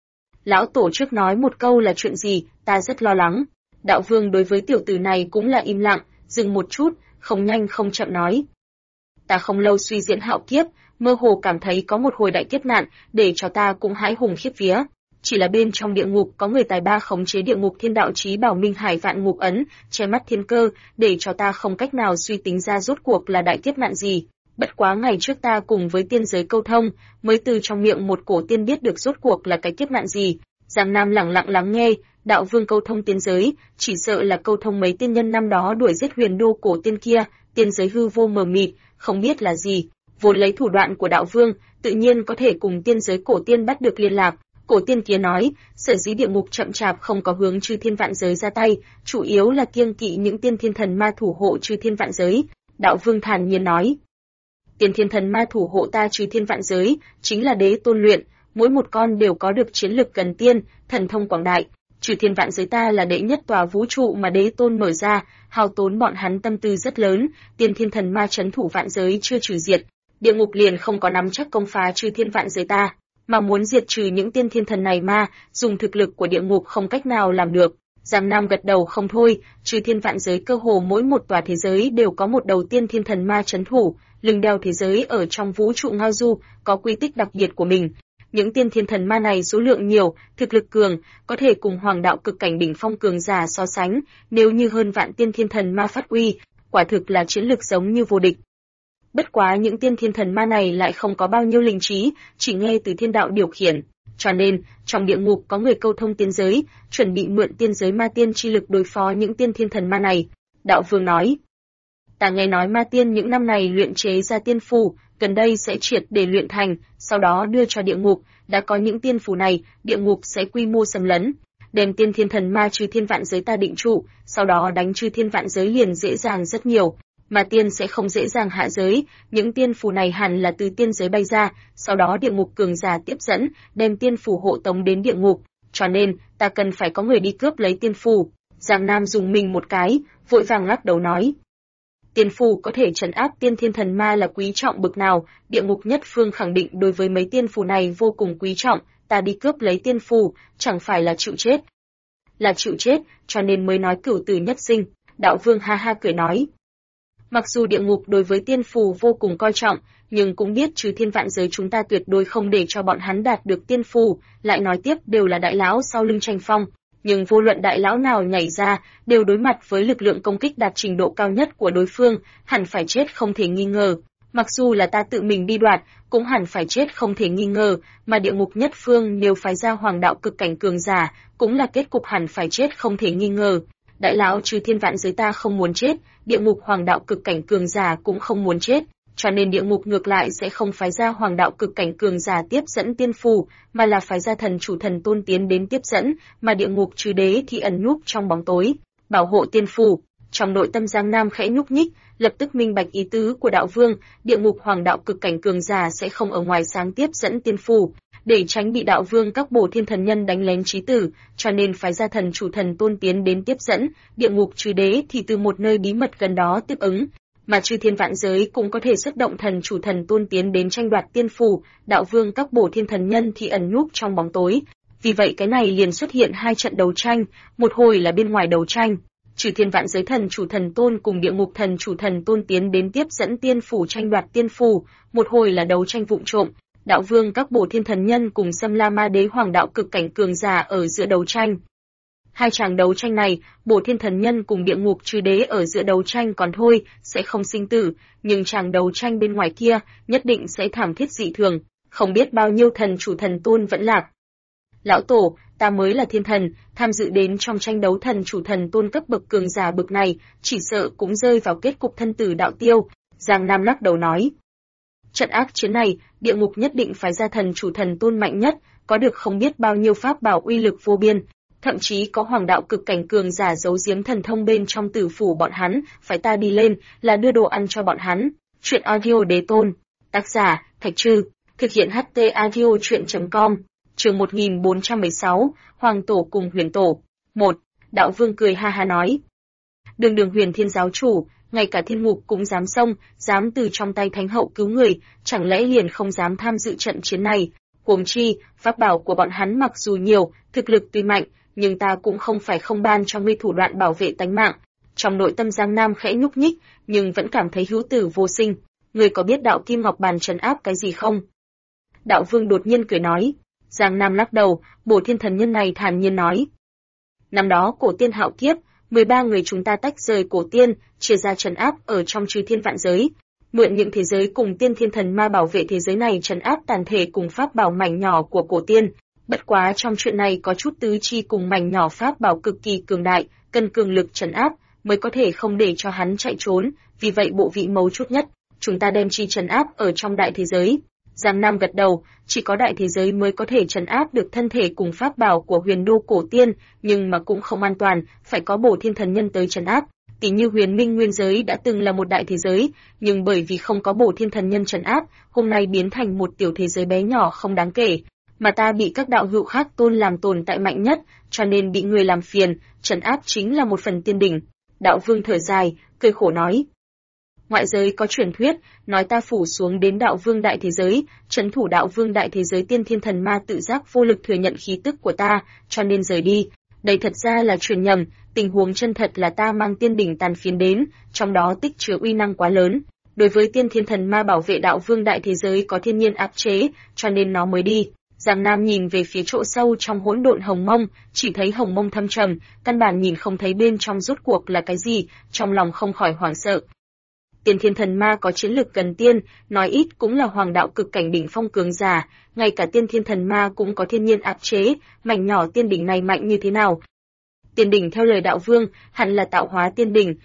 Speaker 1: Lão Tổ trước nói một câu là chuyện gì, ta rất lo lắng. Đạo Vương đối với tiểu tử này cũng là im lặng, dừng một chút, không nhanh không chậm nói. Ta không lâu suy diễn hạo kiếp, mơ hồ cảm thấy có một hồi đại kiếp nạn, để cho ta cũng hãi hùng khiếp vía. Chỉ là bên trong địa ngục có người tài ba khống chế địa ngục thiên đạo chí bảo Minh Hải Vạn Ngục Ấn, che mắt thiên cơ, để cho ta không cách nào suy tính ra rốt cuộc là đại kiếp nạn gì. Bất quá ngày trước ta cùng với tiên giới câu thông, mới từ trong miệng một cổ tiên biết được rốt cuộc là cái kiếp nạn gì. Giang Nam lặng lặng lắng nghe, Đạo Vương câu thông tiên giới, chỉ sợ là câu thông mấy tiên nhân năm đó đuổi giết huyền đô cổ tiên kia, tiên giới hư vô mờ mịt, không biết là gì. Vốn lấy thủ đoạn của Đạo Vương, tự nhiên có thể cùng tiên giới cổ tiên bắt được liên lạc. Cổ tiên kia nói, sở dĩ địa ngục chậm chạp không có hướng chư thiên vạn giới ra tay, chủ yếu là kiêng kỵ những tiên thiên thần ma thủ hộ chư thiên vạn giới. Đạo Vương thản nhiên nói, tiên thiên thần ma thủ hộ ta chư thiên vạn giới, chính là đế tôn luyện, mỗi một con đều có được chiến lực gần tiên, thần thông quảng đại. Chư thiên vạn giới ta là đệ nhất tòa vũ trụ mà đế tôn mở ra, hao tốn bọn hắn tâm tư rất lớn, tiên thiên thần ma trấn thủ vạn giới chưa trừ diệt, địa ngục liền không có nắm chắc công phá chư thiên vạn giới ta, mà muốn diệt trừ những tiên thiên thần này ma, dùng thực lực của địa ngục không cách nào làm được. Giang Nam gật đầu không thôi, chư thiên vạn giới cơ hồ mỗi một tòa thế giới đều có một đầu tiên thiên thần ma trấn thủ, lưng đeo thế giới ở trong vũ trụ ngao du, có quy tích đặc biệt của mình. Những tiên thiên thần ma này số lượng nhiều, thực lực cường, có thể cùng hoàng đạo cực cảnh đỉnh phong cường giả so sánh, nếu như hơn vạn tiên thiên thần ma phát uy, quả thực là chiến lực giống như vô địch. Bất quá những tiên thiên thần ma này lại không có bao nhiêu linh trí, chỉ nghe từ thiên đạo điều khiển. Cho nên, trong địa ngục có người câu thông tiên giới, chuẩn bị mượn tiên giới ma tiên chi lực đối phó những tiên thiên thần ma này. Đạo Vương nói, ta nghe nói ma tiên những năm này luyện chế ra tiên phù, gần đây sẽ triệt để luyện thành, sau đó đưa cho địa ngục, đã có những tiên phù này, địa ngục sẽ quy mô xâm lấn, đem tiên thiên thần ma chư thiên vạn giới ta định trụ, sau đó đánh chư thiên vạn giới liền dễ dàng rất nhiều. Mà tiên sẽ không dễ dàng hạ giới, những tiên phù này hẳn là từ tiên giới bay ra, sau đó địa ngục cường giả tiếp dẫn, đem tiên phù hộ tống đến địa ngục, cho nên ta cần phải có người đi cướp lấy tiên phù. Giang Nam dùng mình một cái, vội vàng lắc đầu nói. Tiên phù có thể trấn áp tiên thiên thần ma là quý trọng bực nào, địa ngục nhất phương khẳng định đối với mấy tiên phù này vô cùng quý trọng, ta đi cướp lấy tiên phù, chẳng phải là chịu chết. Là chịu chết, cho nên mới nói cửu tử nhất sinh, Đạo Vương ha ha cười nói. Mặc dù địa ngục đối với tiên phù vô cùng coi trọng, nhưng cũng biết trừ thiên vạn giới chúng ta tuyệt đối không để cho bọn hắn đạt được tiên phù, lại nói tiếp đều là đại lão sau lưng tranh phong, nhưng vô luận đại lão nào nhảy ra, đều đối mặt với lực lượng công kích đạt trình độ cao nhất của đối phương, hẳn phải chết không thể nghi ngờ. Mặc dù là ta tự mình đi đoạt, cũng hẳn phải chết không thể nghi ngờ, mà địa ngục nhất phương nếu phái ra hoàng đạo cực cảnh cường giả, cũng là kết cục hẳn phải chết không thể nghi ngờ. Đại lão trừ thiên vạn giới ta không muốn chết, địa ngục hoàng đạo cực cảnh cường giả cũng không muốn chết, cho nên địa ngục ngược lại sẽ không phái ra hoàng đạo cực cảnh cường giả tiếp dẫn tiên phù, mà là phái ra thần chủ thần tôn tiến đến tiếp dẫn, mà địa ngục trừ đế thì ẩn núp trong bóng tối, bảo hộ tiên phù. Trong nội tâm Giang Nam khẽ nhúc nhích, lập tức minh bạch ý tứ của Đạo Vương, địa ngục hoàng đạo cực cảnh cường giả sẽ không ở ngoài sáng tiếp dẫn tiên phù, để tránh bị Đạo Vương các bổ thiên thần nhân đánh lén chí tử, cho nên phái ra thần chủ thần tôn tiến đến tiếp dẫn, địa ngục trừ đế thì từ một nơi bí mật gần đó tiếp ứng, mà chư thiên vạn giới cũng có thể xuất động thần chủ thần tôn tiến đến tranh đoạt tiên phù, Đạo Vương các bổ thiên thần nhân thì ẩn núp trong bóng tối. Vì vậy cái này liền xuất hiện hai trận đấu tranh, một hồi là bên ngoài đấu tranh, trừ thiên vạn giới thần chủ thần tôn cùng địa ngục thần chủ thần tôn tiến đến tiếp dẫn tiên phù tranh đoạt tiên phù, một hồi là đấu tranh vụng trộm. Đạo Vương các bổ thiên thần nhân cùng Xâm La Ma Đế hoàng đạo cực cảnh cường giả ở giữa đấu tranh. Hai tràng đấu tranh này, bổ thiên thần nhân cùng địa ngục trừ đế ở giữa đấu tranh còn thôi, sẽ không sinh tử, nhưng tràng đấu tranh bên ngoài kia, nhất định sẽ thảm thiết dị thường, không biết bao nhiêu thần chủ thần tôn vẫn lạc. Lão Tổ, ta mới là thiên thần, tham dự đến trong tranh đấu thần chủ thần tôn cấp bậc cường giả bậc này, chỉ sợ cũng rơi vào kết cục thân tử đạo tiêu. Giang Nam lắc đầu nói. Trận ác chiến này, địa ngục nhất định phải ra thần chủ thần tôn mạnh nhất, có được không biết bao nhiêu pháp bảo uy lực vô biên, thậm chí có hoàng đạo cực cảnh cường giả giấu giếm thần thông bên trong tử phủ bọn hắn, phải ta đi lên là đưa đồ ăn cho bọn hắn. Chuyện audio đế tôn, tác giả Thạch Trư, thực hiện HT audio truyện.com. Chương 1416, Hoàng tổ cùng Huyền tổ. 1. Đạo Vương cười ha ha nói: Đường Huyền Thiên giáo chủ, ngay cả thiên ngục cũng dám xông, dám từ trong tay thánh hậu cứu người, chẳng lẽ liền không dám tham dự trận chiến này? Huống chi, pháp bảo của bọn hắn mặc dù nhiều, thực lực tuy mạnh, nhưng ta cũng không phải không ban cho ngươi thủ đoạn bảo vệ tánh mạng. Trong nội tâm Giang Nam khẽ nhúc nhích, nhưng vẫn cảm thấy hữu tử vô sinh. Ngươi có biết đạo Kim Ngọc Bàn trấn áp cái gì không? Đạo Vương đột nhiên cười nói. Giang Nam lắc đầu, Bổ Thiên thần nhân này thản nhiên nói: Năm đó cổ tiên hạo kiếp, 13 người chúng ta tách rời cổ tiên, chia ra trấn áp ở trong chư thiên vạn giới, mượn những thế giới cùng tiên thiên thần ma bảo vệ thế giới này trấn áp tàn thể cùng pháp bảo mảnh nhỏ của cổ tiên. Bất quá trong chuyện này có chút tứ chi cùng mảnh nhỏ pháp bảo cực kỳ cường đại, cần cường lực trấn áp mới có thể không để cho hắn chạy trốn, vì vậy bộ vị mấu chốt nhất, chúng ta đem chi trấn áp ở trong đại thế giới. Giang Nam gật đầu, chỉ có đại thế giới mới có thể trấn áp được thân thể cùng pháp bảo của Huyền Đô cổ tiên, nhưng mà cũng không an toàn, phải có Bổ Thiên thần nhân tới trấn áp. Tỷ như Huyền Minh nguyên giới đã từng là một đại thế giới, nhưng bởi vì không có Bổ Thiên thần nhân trấn áp, hôm nay biến thành một tiểu thế giới bé nhỏ không đáng kể, mà ta bị các đạo hữu khác tôn làm tồn tại mạnh nhất, cho nên bị người làm phiền, trấn áp chính là một phần tiên đỉnh. Đạo Vương thở dài, cười khổ nói: Ngoại giới có truyền thuyết, nói ta phủ xuống đến đạo vương đại thế giới, trấn thủ đạo vương đại thế giới tiên thiên thần ma tự giác vô lực thừa nhận khí tức của ta, cho nên rời đi. Đây thật ra là truyền nhầm, tình huống chân thật là ta mang tiên đỉnh tàn phiến đến, trong đó tích chứa uy năng quá lớn. Đối với tiên thiên thần ma bảo vệ đạo vương đại thế giới có thiên nhiên áp chế, cho nên nó mới đi. Giang Nam nhìn về phía chỗ sâu trong hỗn độn hồng mông, chỉ thấy hồng mông thâm trầm, căn bản nhìn không thấy bên trong rốt cuộc là cái gì, trong lòng không khỏi hoảng sợ. Tiên thiên thần ma có chiến lực gần tiên, nói ít cũng là hoàng đạo cực cảnh đỉnh phong cường giả, ngay cả tiên thiên thần ma cũng có thiên nhiên áp chế, mảnh nhỏ tiên đỉnh này mạnh như thế nào? Tiên đỉnh theo lời đạo vương, hẳn là tạo hóa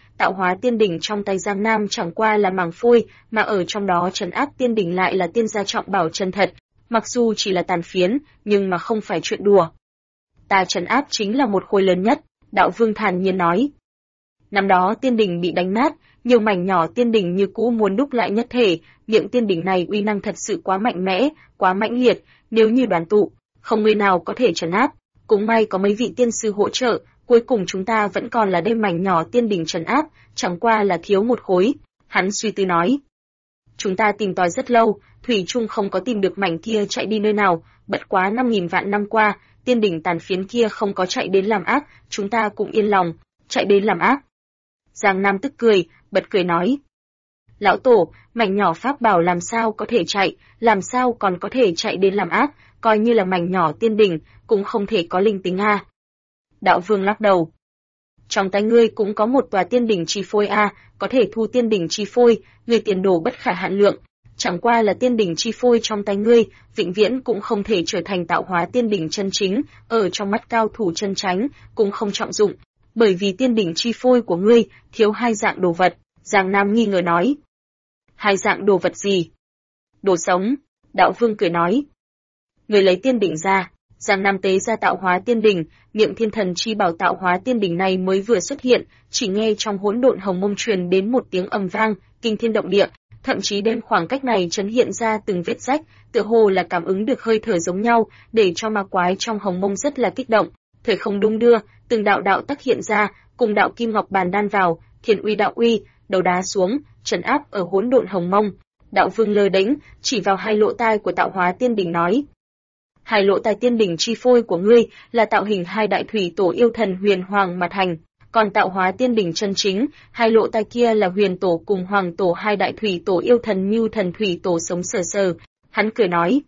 Speaker 1: tiên đỉnh trong tay Giang Nam chẳng qua là màng phôi, mà ở trong đó trấn áp tiên đỉnh lại là tiên gia trọng bảo chân thật, mặc dù chỉ là tàn phiến, nhưng mà không phải chuyện đùa. Ta trấn áp chính là một khối lớn nhất, đạo vương thản nhiên nói. Năm đó tiên đỉnh bị đánh nát, nhiều mảnh nhỏ tiên đỉnh như cũ muốn đúc lại nhất thể, miệng tiên đỉnh này uy năng thật sự quá mạnh mẽ, quá mãnh liệt, nếu như đoàn tụ, không người nào có thể trấn áp. Cũng may có mấy vị tiên sư hỗ trợ, cuối cùng chúng ta vẫn còn là đem mảnh nhỏ tiên đỉnh trấn áp, chẳng qua là thiếu một khối. Hắn suy tư nói. Chúng ta tìm tòi rất lâu, thủy chung không có tìm được mảnh kia chạy đi nơi nào, bất quá 5.000 vạn năm qua, tiên đỉnh tàn phiến kia không có chạy đến làm ác, chúng ta cũng yên lòng, chạy đến làm ác. Giang Nam tức cười, bật cười nói. Lão tổ, mảnh nhỏ pháp bảo làm sao có thể chạy, làm sao còn có thể chạy đến làm ác, coi như là mảnh nhỏ tiên đỉnh, cũng không thể có linh tính a. Đạo Vương lắc đầu. Trong tay ngươi cũng có một tòa tiên đỉnh chi phôi a, có thể thu tiên đỉnh chi phôi, ngươi tiền đồ bất khả hạn lượng. Chẳng qua là tiên đỉnh chi phôi trong tay ngươi, vĩnh viễn cũng không thể trở thành tạo hóa tiên đỉnh chân chính, ở trong mắt cao thủ chân chánh, cũng không trọng dụng. Bởi vì tiên đỉnh chi phôi của ngươi thiếu hai dạng đồ vật, Giang Nam nghi ngờ nói. Hai dạng đồ vật gì? Đồ sống, đạo Vương cười nói. Người lấy tiên đỉnh ra, Giang Nam tế ra tạo hóa tiên đỉnh, miệng thiên thần chi bảo tạo hóa tiên đỉnh này mới vừa xuất hiện, chỉ nghe trong hỗn độn hồng mông truyền đến một tiếng ầm vang, kinh thiên động địa, thậm chí đem khoảng cách này chấn hiện ra từng vết rách, tựa hồ là cảm ứng được hơi thở giống nhau, để cho ma quái trong hồng mông rất là kích động. Thời không đung đưa, từng đạo đạo tác hiện ra, cùng đạo kim ngọc bàn đan vào, thiên uy đạo uy, đầu đá xuống, trấn áp ở hỗn độn hồng mông. Đạo Vương lơ đễnh, chỉ vào hai lỗ tai của tạo hóa tiên đỉnh nói: Hai lỗ tai tiên đỉnh chi phôi của ngươi là tạo hình hai đại thủy tổ yêu thần huyền hoàng mà thành, còn tạo hóa tiên đỉnh chân chính, hai lỗ tai kia là huyền tổ cùng hoàng tổ hai đại thủy tổ yêu thần mưu thần thủy tổ sống sờ sờ. Hắn cười nói: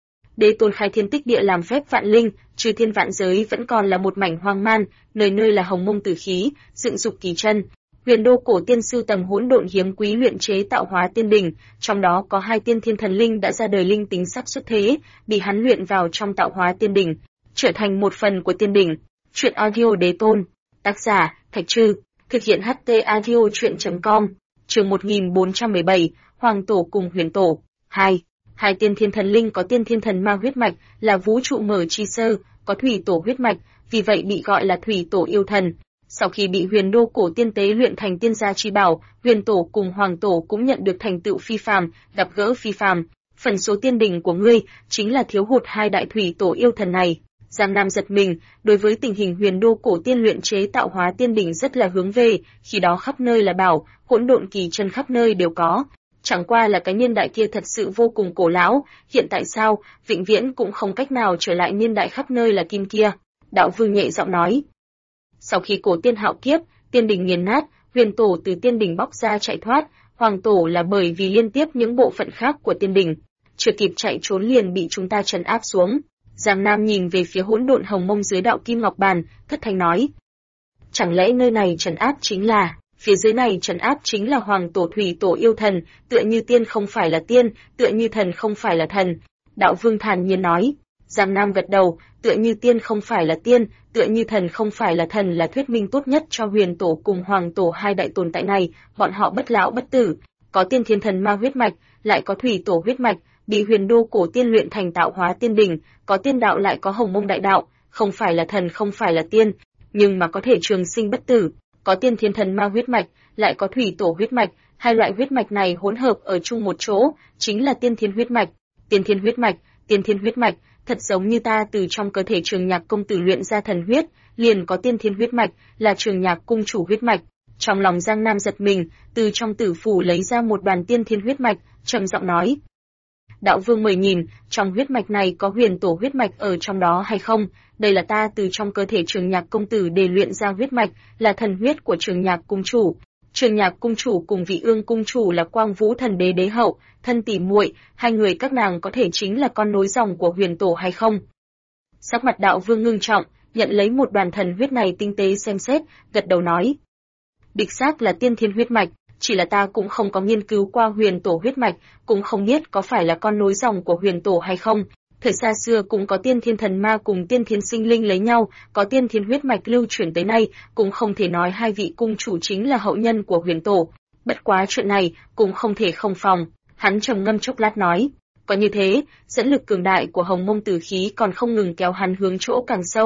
Speaker 1: Đế tôn khai thiên tích địa làm phép vạn linh, trừ thiên vạn giới vẫn còn là một mảnh hoang man, nơi nơi là hồng mông tử khí, dựng dục kỳ chân. Huyền Đô cổ tiên sưu tầm hỗn độn hiếm quý luyện chế tạo hóa tiên đỉnh, trong đó có hai tiên thiên thần linh đã ra đời linh tính sắp xuất thế, bị hắn luyện vào trong tạo hóa tiên đỉnh, trở thành một phần của tiên đỉnh. Chuyện audio đế tôn, tác giả Thạch Trư, thực hiện HT audio truyện.com. Chương 1417, Hoàng tổ cùng Huyền tổ. 2. Hai tiên thiên thần linh có tiên thiên thần ma huyết mạch, là vũ trụ mở chi sơ, có thủy tổ huyết mạch, vì vậy bị gọi là thủy tổ yêu thần. Sau khi bị Huyền Đô cổ tiên tế luyện thành tiên gia chi bảo, Huyền Tổ cùng Hoàng Tổ cũng nhận được thành tựu phi phàm, gặp gỡ phi phàm. Phần số tiên đỉnh của ngươi chính là thiếu hụt hai đại thủy tổ yêu thần này. Giang Nam giật mình, đối với tình hình Huyền Đô cổ tiên luyện chế tạo hóa tiên đỉnh rất là hướng về, khi đó khắp nơi là bảo, hỗn độn kỳ chân khắp nơi đều có. Chẳng qua là cái niên đại kia thật sự vô cùng cổ lão, hiện tại sao, vĩnh viễn cũng không cách nào trở lại niên đại khắp nơi là kim kia. Đạo Vương nhẹ giọng nói. Sau khi cổ tiên hạo kiếp, tiên đỉnh nghiền nát, Huyền Tổ từ tiên đỉnh bóc ra chạy thoát, Hoàng Tổ là bởi vì liên tiếp những bộ phận khác của tiên đỉnh, chưa kịp chạy trốn liền bị chúng ta trấn áp xuống. Giang Nam nhìn về phía hỗn độn hồng mông dưới đạo kim ngọc bàn, thất thanh nói. Chẳng lẽ nơi này trấn áp chính là, phía dưới này trấn áp chính là Hoàng Tổ thủy tổ yêu thần, tựa như tiên không phải là tiên, tựa như thần không phải là thần. Đạo Vương thản nhiên nói. Giang Nam gật đầu, tựa như tiên không phải là tiên, tựa như thần không phải là thần là thuyết minh tốt nhất cho Huyền Tổ cùng Hoàng Tổ hai đại tồn tại này, bọn họ bất lão bất tử, có tiên thiên thần ma huyết mạch, lại có thủy tổ huyết mạch, bị Huyền Đô cổ tiên luyện thành tạo hóa tiên đỉnh, có tiên đạo lại có hồng mông đại đạo, không phải là thần không phải là tiên, nhưng mà có thể trường sinh bất tử, có tiên thiên thần ma huyết mạch, lại có thủy tổ huyết mạch, hai loại huyết mạch này hỗn hợp ở chung một chỗ, chính là tiên thiên huyết mạch, tiên thiên huyết mạch, tiên thiên huyết mạch. Thật giống như ta từ trong cơ thể Trường Nhạc công tử luyện ra thần huyết, liền có tiên thiên huyết mạch, là Trường Nhạc cung chủ huyết mạch. Trong lòng Giang Nam giật mình, từ trong tử phủ lấy ra một đoàn tiên thiên huyết mạch, trầm giọng nói: Đạo Vương mời nhìn, trong huyết mạch này có Huyền Tổ huyết mạch ở trong đó hay không? Đây là ta từ trong cơ thể Trường Nhạc công tử để luyện ra huyết mạch, là thần huyết của Trường Nhạc cung chủ. Trường Nhạc cung chủ cùng Vị Ương cung chủ là Quang Vũ thần đế đế hậu, thân tỷ muội, hai người các nàng có thể chính là con nối dòng của Huyền Tổ hay không? Sắc mặt Đạo Vương ngưng trọng, nhận lấy một đoàn thần huyết này tinh tế xem xét, gật đầu nói: Đích xác là tiên thiên huyết mạch, chỉ là ta cũng không có nghiên cứu qua Huyền Tổ huyết mạch, cũng không biết có phải là con nối dòng của Huyền Tổ hay không. Thời xa xưa cũng có tiên thiên thần ma cùng tiên thiên sinh linh lấy nhau, có tiên thiên huyết mạch lưu truyền tới nay, cũng không thể nói hai vị cung chủ chính là hậu nhân của Huyền Tổ. Bất quá chuyện này cũng không thể không phòng. Hắn trầm ngâm chốc lát nói, có như thế, dẫn lực cường đại của hồng mông tử khí còn không ngừng kéo hắn hướng chỗ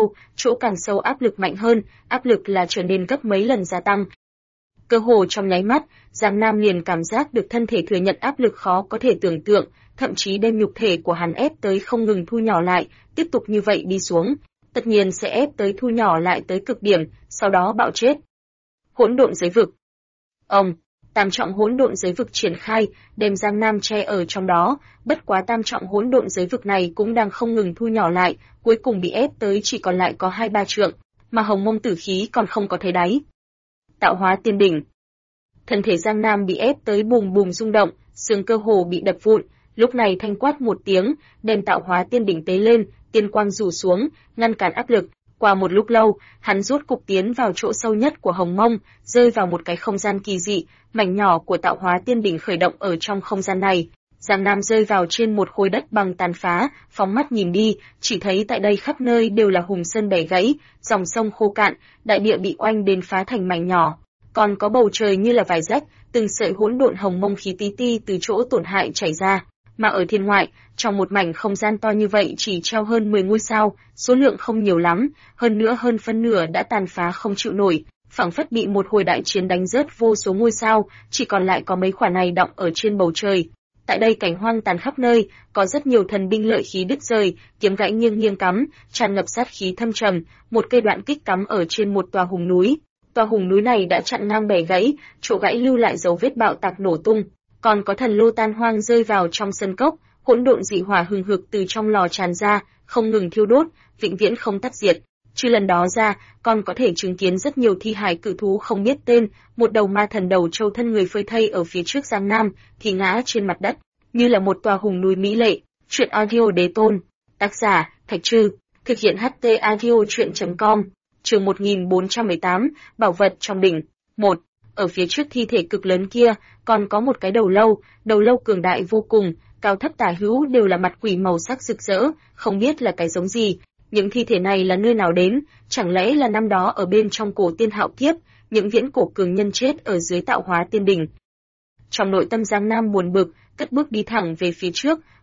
Speaker 1: càng sâu áp lực mạnh hơn, áp lực là trở nên gấp mấy lần gia tăng. Cơ hồ trong nháy mắt, Giang Nam liền cảm giác được thân thể thừa nhận áp lực khó có thể tưởng tượng, thậm chí đem nhục thể của hắn ép tới không ngừng thu nhỏ lại, tiếp tục như vậy đi xuống, tất nhiên sẽ ép tới thu nhỏ lại tới cực điểm, sau đó bạo chết. Hỗn độn giới vực. Tam trọng hỗn độn giới vực triển khai, đem Giang Nam che ở trong đó, bất quá tam trọng hỗn độn giới vực này cũng đang không ngừng thu nhỏ lại, cuối cùng bị ép tới chỉ còn lại có 2-3 trượng, mà hồng mông tử khí còn không có thấy đáy. Tạo hóa tiên đỉnh. Thân thể Giang Nam bị ép tới bùm bùm rung động, xương cơ hồ bị đập vụn, lúc này thanh quát một tiếng, đem tạo hóa tiên đỉnh tế lên, tiên quang rủ xuống, ngăn cản áp lực. Qua một lúc lâu, hắn rút cục tiến vào chỗ sâu nhất của hồng mông, rơi vào một cái không gian kỳ dị, mảnh nhỏ của tạo hóa tiên đỉnh khởi động ở trong không gian này. Giang Nam rơi vào trên một khối đất bằng tàn phá, phóng mắt nhìn đi, chỉ thấy tại đây khắp nơi đều là hùng sơn bẻ gãy, dòng sông khô cạn, đại địa bị oanh đến phá thành mảnh nhỏ. Còn có bầu trời như là vải rách, từng sợi hỗn độn hồng mông khí tí ti từ chỗ tổn hại chảy ra. Mà ở thiên ngoại, trong một mảnh không gian to như vậy chỉ treo hơn 10 ngôi sao, số lượng không nhiều lắm, hơn nữa hơn phân nửa đã tàn phá không chịu nổi, phảng phất bị một hồi đại chiến đánh rớt vô số ngôi sao, chỉ còn lại có mấy quả này đọng ở trên bầu trời. Tại đây cảnh hoang tàn khắp nơi, có rất nhiều thần binh lợi khí đứt rời, kiếm gãy nghiêng nghiêng cắm, tràn ngập sát khí thâm trầm, một cây đoạn kích cắm ở trên một tòa hùng núi. Tòa hùng núi này đã chặn ngang bẻ gãy, chỗ gãy lưu lại dấu vết bạo tạc nổ tung. Còn có thần lô tan hoang rơi vào trong sân cốc, hỗn độn dị hỏa hừng hực từ trong lò tràn ra, không ngừng thiêu đốt, vĩnh viễn không tắt diệt. Trừ lần đó ra, còn có thể chứng kiến rất nhiều thi hài cự thú không biết tên, một đầu ma thần đầu trâu thân người phơi thây ở phía trước Giang Nam, thì ngã trên mặt đất, như là một tòa hùng núi mỹ lệ. Truyện audio đế tôn, tác giả Thạch Trư, thực hiện HT audio truyện.com, chương 1418, bảo vật trong đỉnh. 1. Ở phía trước thi thể cực lớn kia, còn có một cái đầu lâu cường đại vô cùng, cao thấp tả hữu đều là mặt quỷ màu sắc rực rỡ, không biết là cái giống gì. Những thi thể này là nơi nào đến, chẳng lẽ là năm đó ở bên trong cổ tiên hạo kiếp, những viễn cổ cường nhân chết ở dưới tạo hóa tiên đỉnh. Trong nội tâm Giang Nam buồn bực, cất bước đi thẳng về phía trước,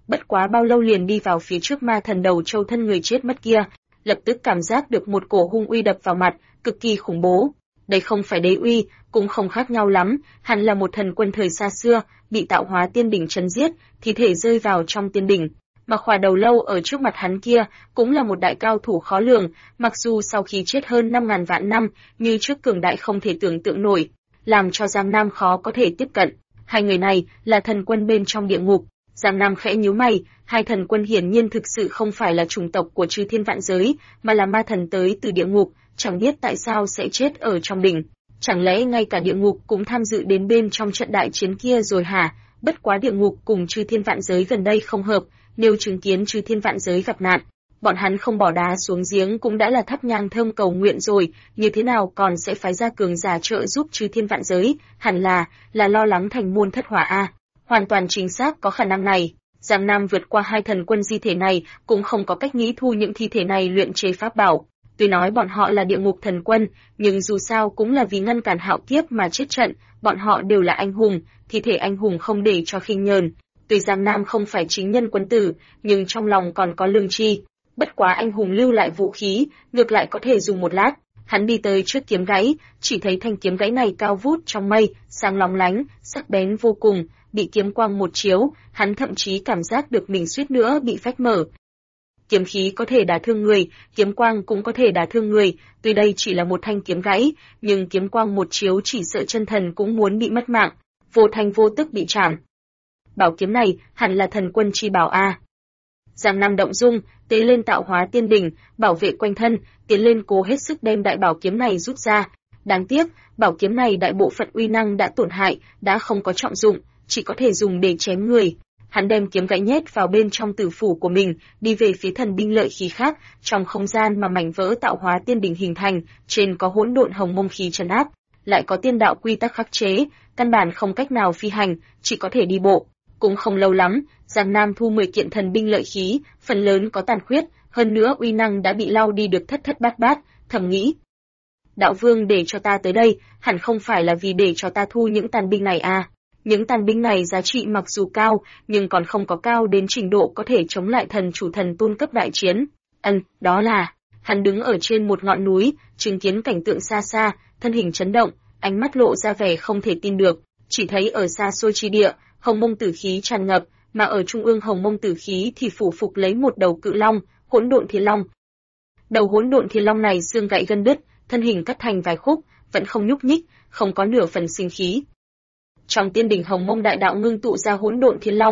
Speaker 1: bất quá bao lâu liền đi vào phía trước ma thần đầu trâu thân người chết mất kia, lập tức cảm giác được một cổ hung uy đập vào mặt, cực kỳ khủng bố. Đây không phải đế uy, cũng không khác nhau lắm, hẳn là một thần quân thời xa xưa, bị tạo hóa tiên đỉnh chấn giết, thi thể rơi vào trong tiên đỉnh. Mà khỏa đầu lâu ở trước mặt hắn kia, cũng là một đại cao thủ khó lường, mặc dù sau khi chết hơn 5.000 vạn năm, như trước cường đại không thể tưởng tượng nổi, làm cho Giang Nam khó có thể tiếp cận. Hai người này là thần quân bên trong địa ngục. Giang Nam khẽ nhíu mày, hai thần quân hiển nhiên thực sự không phải là chủng tộc của chư thiên vạn giới, mà là ma thần tới từ địa ngục, chẳng biết tại sao sẽ chết ở trong đỉnh. Chẳng lẽ ngay cả địa ngục cũng tham dự đến bên trong trận đại chiến kia rồi hả? Bất quá địa ngục cùng chư thiên vạn giới gần đây không hợp, nếu chứng kiến chư thiên vạn giới gặp nạn, bọn hắn không bỏ đá xuống giếng cũng đã là thắp nhang thơm cầu nguyện rồi, như thế nào còn sẽ phái ra cường giả trợ giúp chư thiên vạn giới, hẳn là lo lắng thành môn thất hỏa a. Hoàn toàn chính xác có khả năng này. Giang Nam vượt qua hai thần quân di thể này, cũng không có cách nghĩ thu những thi thể này luyện chế pháp bảo. Tuy nói bọn họ là địa ngục thần quân, nhưng dù sao cũng là vì ngăn cản hạo kiếp mà chết trận, bọn họ đều là anh hùng, thi thể anh hùng không để cho khinh nhờn. Tuy Giang Nam không phải chính nhân quân tử, nhưng trong lòng còn có lương tri. Bất quá anh hùng lưu lại vũ khí, ngược lại có thể dùng một lát. Hắn đi tới trước kiếm gãy, chỉ thấy thanh kiếm gãy này cao vút trong mây, sáng lóng lánh, sắc bén vô cùng, bị kiếm quang một chiếu, hắn thậm chí cảm giác được mình suýt nữa bị phách mở. Kiếm khí có thể đả thương người, kiếm quang cũng có thể đả thương người, tuy đây chỉ là một thanh kiếm gãy, nhưng kiếm quang một chiếu chỉ sợ chân thần cũng muốn bị mất mạng, vô thanh vô tức bị chảm. Bảo kiếm này hẳn là thần quân chi bảo a. Giang Nam động dung, tế lên tạo hóa tiên đỉnh, bảo vệ quanh thân, tiến lên cố hết sức đem đại bảo kiếm này rút ra. Đáng tiếc, bảo kiếm này đại bộ phận uy năng đã tổn hại, đã không có trọng dụng, chỉ có thể dùng để chém người. Hắn đem kiếm gãy nhét vào bên trong tử phủ của mình, đi về phía thần binh lợi khí khác, trong không gian mà mảnh vỡ tạo hóa tiên đỉnh hình thành, trên có hỗn độn hồng mông khí trấn áp, lại có tiên đạo quy tắc khắc chế, căn bản không cách nào phi hành, chỉ có thể đi bộ. Cũng không lâu lắm, Giang Nam thu 10 kiện thần binh lợi khí, phần lớn có tàn khuyết, hơn nữa uy năng đã bị lau đi được thất thất bát bát, thầm nghĩ. Đạo Vương để cho ta tới đây, hẳn không phải là vì để cho ta thu những tàn binh này à. Những tàn binh này giá trị mặc dù cao, nhưng còn không có cao đến trình độ có thể chống lại thần chủ thần tôn cấp đại chiến. Đó là, hắn đứng ở trên một ngọn núi, chứng kiến cảnh tượng xa xa, thân hình chấn động, ánh mắt lộ ra vẻ không thể tin được, chỉ thấy ở xa xôi chi địa, hồng mông tử khí tràn ngập, mà ở trung ương hồng mông tử khí thì phủ phục lấy một đầu cự long, hỗn độn thiên long. Đầu hỗn độn thiên long này xương gãy gân đứt, thân hình cắt thành vài khúc, vẫn không nhúc nhích, không có nửa phần sinh khí. Trong tiên đỉnh hồng mông đại đạo ngưng tụ ra hỗn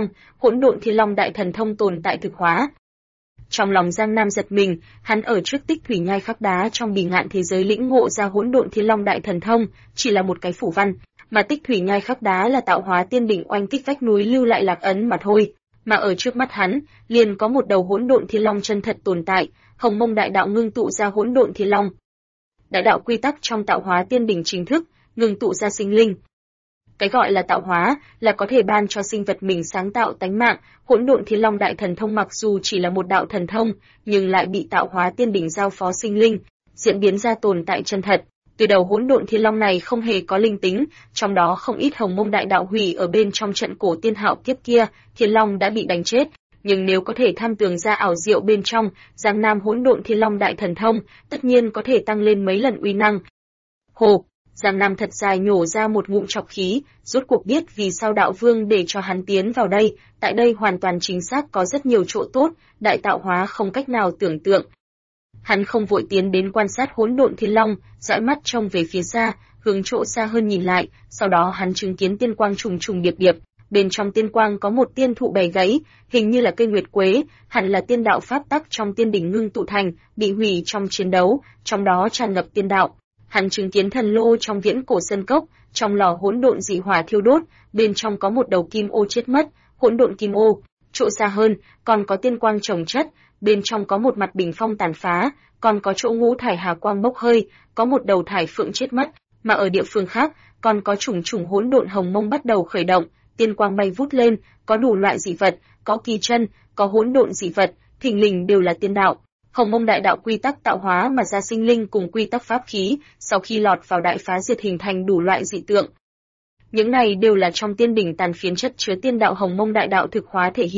Speaker 1: độn thiên long đại thần thông tồn tại thực hóa. Trong lòng Giang Nam giật mình, hắn ở trước tích thủy nhai khắc đá trong bì ngạn thế giới lĩnh ngộ ra hỗn độn thiên long đại thần thông, chỉ là một cái phủ văn, mà tích thủy nhai khắc đá là tạo hóa tiên đỉnh oanh kích vách núi lưu lại lạc ấn mà thôi, mà ở trước mắt hắn, liền có một đầu hỗn độn thiên long chân thật tồn tại, hồng mông đại đạo ngưng tụ ra hỗn độn thiên long. Đại đạo quy tắc trong tạo hóa tiên đỉnh chính thức, ngưng tụ ra sinh linh. Cái gọi là tạo hóa, là có thể ban cho sinh vật mình sáng tạo tánh mạng, hỗn độn thiên long đại thần thông mặc dù chỉ là một đạo thần thông, nhưng lại bị tạo hóa tiên đỉnh giao phó sinh linh, diễn biến ra tồn tại chân thật. Từ đầu hỗn độn thiên long này không hề có linh tính, trong đó không ít hồng mông đại đạo hủy ở bên trong trận cổ tiên hạo kiếp kia, thiên long đã bị đánh chết, nhưng nếu có thể tham tường ra ảo diệu bên trong, Giang Nam hỗn độn thiên long đại thần thông, tất nhiên có thể tăng lên mấy lần uy năng. Hồ, Giang Nam thật dài nhổ ra một ngụm trọc khí, rốt cuộc biết vì sao đạo vương để cho hắn tiến vào đây, tại đây hoàn toàn chính xác có rất nhiều chỗ tốt, đại tạo hóa không cách nào tưởng tượng. Hắn không vội tiến đến quan sát hỗn độn thiên long, dõi mắt trông về phía xa, hướng chỗ xa hơn nhìn lại, sau đó hắn chứng kiến tiên quang trùng trùng điệp điệp, bên trong tiên quang có một tiên thụ bẻ gãy, hình như là cây nguyệt quế, hẳn là tiên đạo pháp tắc trong tiên đỉnh ngưng tụ thành, bị hủy trong chiến đấu, trong đó tràn ngập tiên đạo. Hắn chứng kiến thần lô trong viễn cổ sơn cốc, trong lò hỗn độn dị hỏa thiêu đốt, bên trong có một đầu kim ô chết mất, hỗn độn kim ô. Chỗ xa hơn, còn có tiên quang chồng chất, bên trong có một mặt bình phong tàn phá, còn có chỗ ngũ thải hà quang bốc hơi, có một đầu thải phượng chết mất, mà ở địa phương khác, còn có chủng chủng hỗn độn hồng mông bắt đầu khởi động, tiên quang bay vút lên, có đủ loại dị vật, có kỳ chân, có hỗn độn dị vật, thình lình đều là tiên đạo. Hồng mông đại đạo quy tắc tạo hóa mà ra sinh linh cùng quy tắc pháp khí, sau khi lọt vào đại phá diệt hình thành đủ loại dị tượng. Những này đều là trong tiên đỉnh tàn phiến chất chứa tiên đạo hồng mông đại đạo thực hóa thể hiện,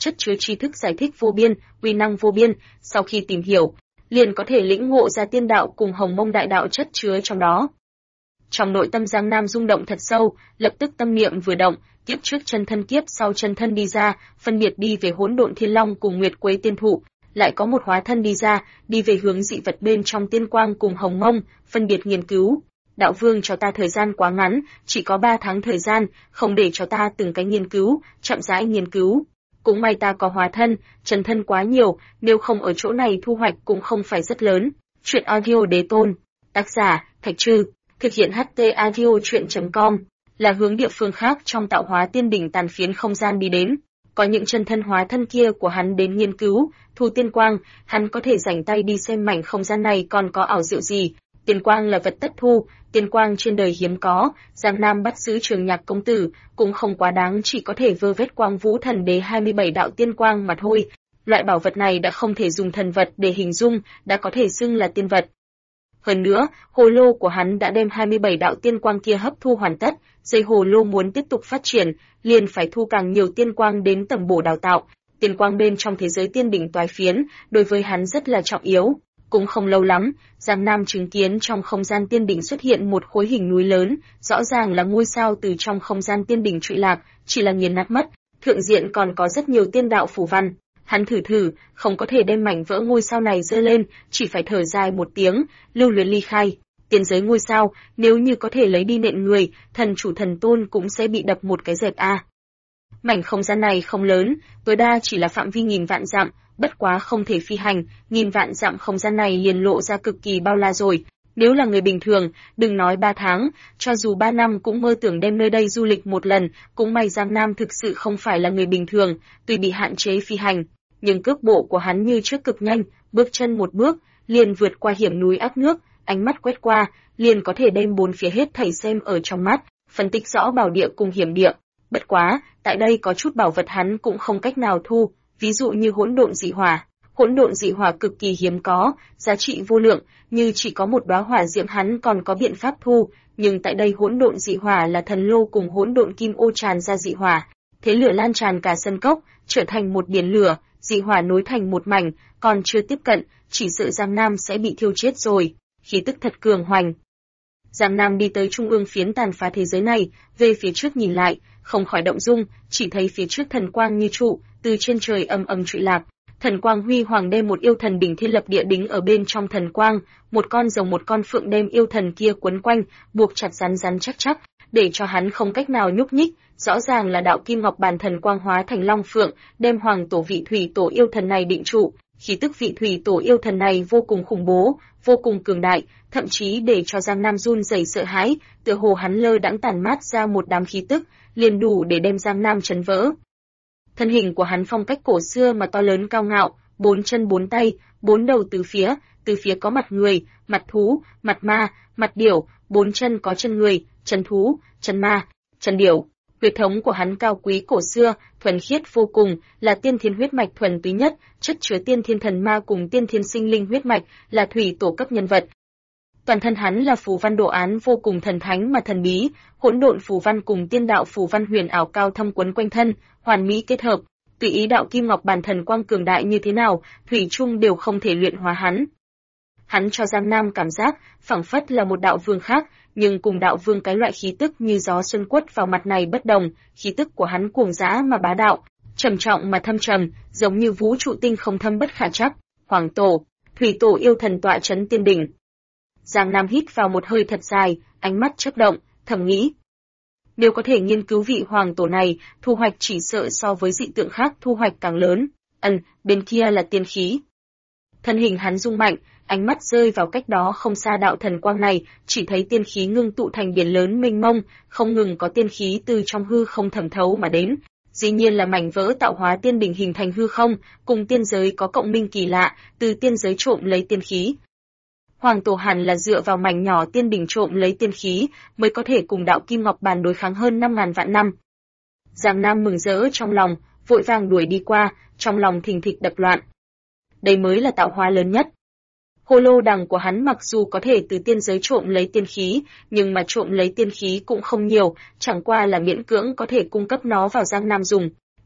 Speaker 1: chất chứa tri thức giải thích vô biên, uy năng vô biên, sau khi tìm hiểu, liền có thể lĩnh ngộ ra tiên đạo cùng Hồng Mông đại đạo chất chứa trong đó. Trong nội tâm Giang Nam rung động thật sâu, lập tức tâm niệm vừa động, kiếp trước chân thân kiếp sau chân thân đi ra, phân biệt đi về Hỗn Độn Thiên Long cùng Nguyệt Quế Tiên Thụ, lại có một hóa thân đi ra, đi về hướng dị vật bên trong tiên quang cùng Hồng Mông, phân biệt nghiên cứu. Đạo Vương cho ta thời gian quá ngắn, chỉ có 3 tháng thời gian, không để cho ta từng cái nghiên cứu, chậm rãi nghiên cứu. Cũng may ta có hóa thân, chân thân quá nhiều, nếu không ở chỗ này thu hoạch cũng không phải rất lớn. Chuyện audio đế tôn, tác giả, Thạch Trư, thực hiện HT audio chuyện.com, là hướng địa phương khác trong tạo hóa tiên đỉnh tàn phiến không gian đi đến. Có những chân thân hóa thân kia của hắn đến nghiên cứu, thu tiên quang, hắn có thể rảnh tay đi xem mảnh không gian này còn có ảo diệu gì. Tiên quang là vật tất thu, tiên quang trên đời hiếm có, Giang Nam bắt giữ Trường Nhạc công tử, cũng không quá đáng, chỉ có thể vơ vét Quang Vũ Thần Đế 27 đạo tiên quang mà thôi. Loại bảo vật này đã không thể dùng thần vật để hình dung, đã có thể xưng là tiên vật. Hơn nữa, hồ lô của hắn đã đem 27 đạo tiên quang kia hấp thu hoàn tất, dây hồ lô muốn tiếp tục phát triển, liền phải thu càng nhiều tiên quang đến tầm bổ đào tạo. Tiên quang bên trong thế giới tiên đỉnh toái phiến, đối với hắn rất là trọng yếu. Cũng không lâu lắm, Giang Nam chứng kiến trong không gian tiên đỉnh xuất hiện một khối hình núi lớn, rõ ràng là ngôi sao từ trong không gian tiên đỉnh trụy lạc, chỉ là nghiền nát mất. Thượng diện còn có rất nhiều tiên đạo phù văn. Hắn thử, không có thể đem mảnh vỡ ngôi sao này giơ lên, chỉ phải thở dài một tiếng, lưu luyến ly khai. Tiên giới ngôi sao, nếu như có thể lấy đi nện người, thần chủ thần tôn cũng sẽ bị đập một cái dẹp a. Mảnh không gian này không lớn, tối đa chỉ là phạm vi 1000 vạn dặm, bất quá không thể phi hành, 1000 vạn dặm không gian này liền lộ ra cực kỳ bao la rồi. Nếu là người bình thường, đừng nói 3 tháng, cho dù 3 năm cũng mơ tưởng đem nơi đây du lịch một lần, cũng may Giang Nam thực sự không phải là người bình thường, tuy bị hạn chế phi hành, nhưng cước bộ của hắn như trước cực nhanh, bước chân một bước, liền vượt qua hiểm núi ác nước, ánh mắt quét qua, liền có thể đem bốn phía hết thảy xem ở trong mắt, phân tích rõ bảo địa cùng hiểm địa. Bất quá, tại đây có chút bảo vật hắn cũng không cách nào thu, ví dụ như hỗn độn dị hỏa. Hỗn độn dị hỏa cực kỳ hiếm có, giá trị vô lượng, như chỉ có một đóa hỏa diễm hắn còn có biện pháp thu, nhưng tại đây hỗn độn dị hỏa là thần lô cùng hỗn độn kim ô tràn ra dị hỏa, thế lửa lan tràn cả sân cốc, trở thành một biển lửa, dị hỏa nối thành một mảnh, còn chưa tiếp cận, chỉ sợ Giang Nam sẽ bị thiêu chết rồi. Khí tức thật cường hoành. Giang Nam đi tới trung ương phiến tàn phá thế giới này, về phía trước nhìn lại, không khỏi động dung, chỉ thấy phía trước thần quang như trụ, từ trên trời ầm ầm trụy lạc. Thần quang huy hoàng đem một yêu thần đỉnh thiên lập địa đính ở bên trong thần quang, một con rồng một con phượng đem yêu thần kia quấn quanh, buộc chặt rắn rắn chắc chắc, để cho hắn không cách nào nhúc nhích. Rõ ràng là đạo kim ngọc bàn thần quang hóa thành long phượng, đem hoàng tổ vị thủy tổ yêu thần này định trụ. Khí tức vị thủy tổ yêu thần này vô cùng khủng bố, vô cùng cường đại, thậm chí để cho Giang Nam run rẩy sợ hãi, tựa hồ hắn lơ đãng tản mát ra một đám khí tức, liền đủ để đem Giang Nam chấn vỡ. Thân hình của hắn phong cách cổ xưa mà to lớn cao ngạo, 4 chân 4 tay, 4 đầu từ phía có mặt người, mặt thú, mặt ma, mặt điểu, 4 chân có chân người, chân thú, chân ma, chân điểu. Huyết thống của hắn cao quý cổ xưa, thuần khiết vô cùng, là tiên thiên huyết mạch thuần túy nhất, chất chứa tiên thiên thần ma cùng tiên thiên sinh linh huyết mạch, là thủy tổ cấp nhân vật. Toàn thân hắn là phù văn đồ án vô cùng thần thánh mà thần bí, hỗn độn phù văn cùng tiên đạo phù văn huyền ảo cao thâm quấn quanh thân, hoàn mỹ kết hợp. Tùy ý đạo kim ngọc bàn thần quang cường đại như thế nào, thủy chung đều không thể luyện hóa hắn. Hắn cho Giang Nam cảm giác phảng phất là một đạo vương khác, nhưng cùng đạo vương cái loại khí tức như gió xuân quất vào mặt này bất đồng, khí tức của hắn cuồng dã mà bá đạo, trầm trọng mà thâm trầm, giống như vũ trụ tinh không thâm bất khả trắc. Hoàng tổ, thủy tổ yêu thần tọa trấn tiên đỉnh. Giang Nam hít vào một hơi thật dài, ánh mắt chớp động, thầm nghĩ. Nếu có thể nghiên cứu vị hoàng tổ này, thu hoạch chỉ sợ so với dị tượng khác thu hoạch càng lớn. Bên kia là tiên khí. Thân hình hắn rung mạnh, ánh mắt rơi vào cách đó không xa đạo thần quang này, chỉ thấy tiên khí ngưng tụ thành biển lớn mênh mông, không ngừng có tiên khí từ trong hư không thẩm thấu mà đến. Dĩ nhiên là mảnh vỡ tạo hóa tiên đỉnh hình thành hư không, cùng tiên giới có cộng minh kỳ lạ, từ tiên giới trộm lấy tiên khí. Hoàng tổ hẳn là dựa vào mảnh nhỏ tiên đỉnh trộm lấy tiên khí, mới có thể cùng đạo kim ngọc bàn đối kháng hơn 5.000 vạn năm. Giang Nam mừng rỡ trong lòng, vội vàng đuổi đi qua, trong lòng thình thịch đập loạn. Đây mới là tạo hóa lớn nhất. Hồ lô đằng của hắn mặc dù có thể từ tiên giới trộm lấy tiên khí, nhưng mà trộm lấy tiên khí cũng không nhiều, chẳng qua là miễn cưỡng có thể cung cấp nó vào Giang Nam dùng.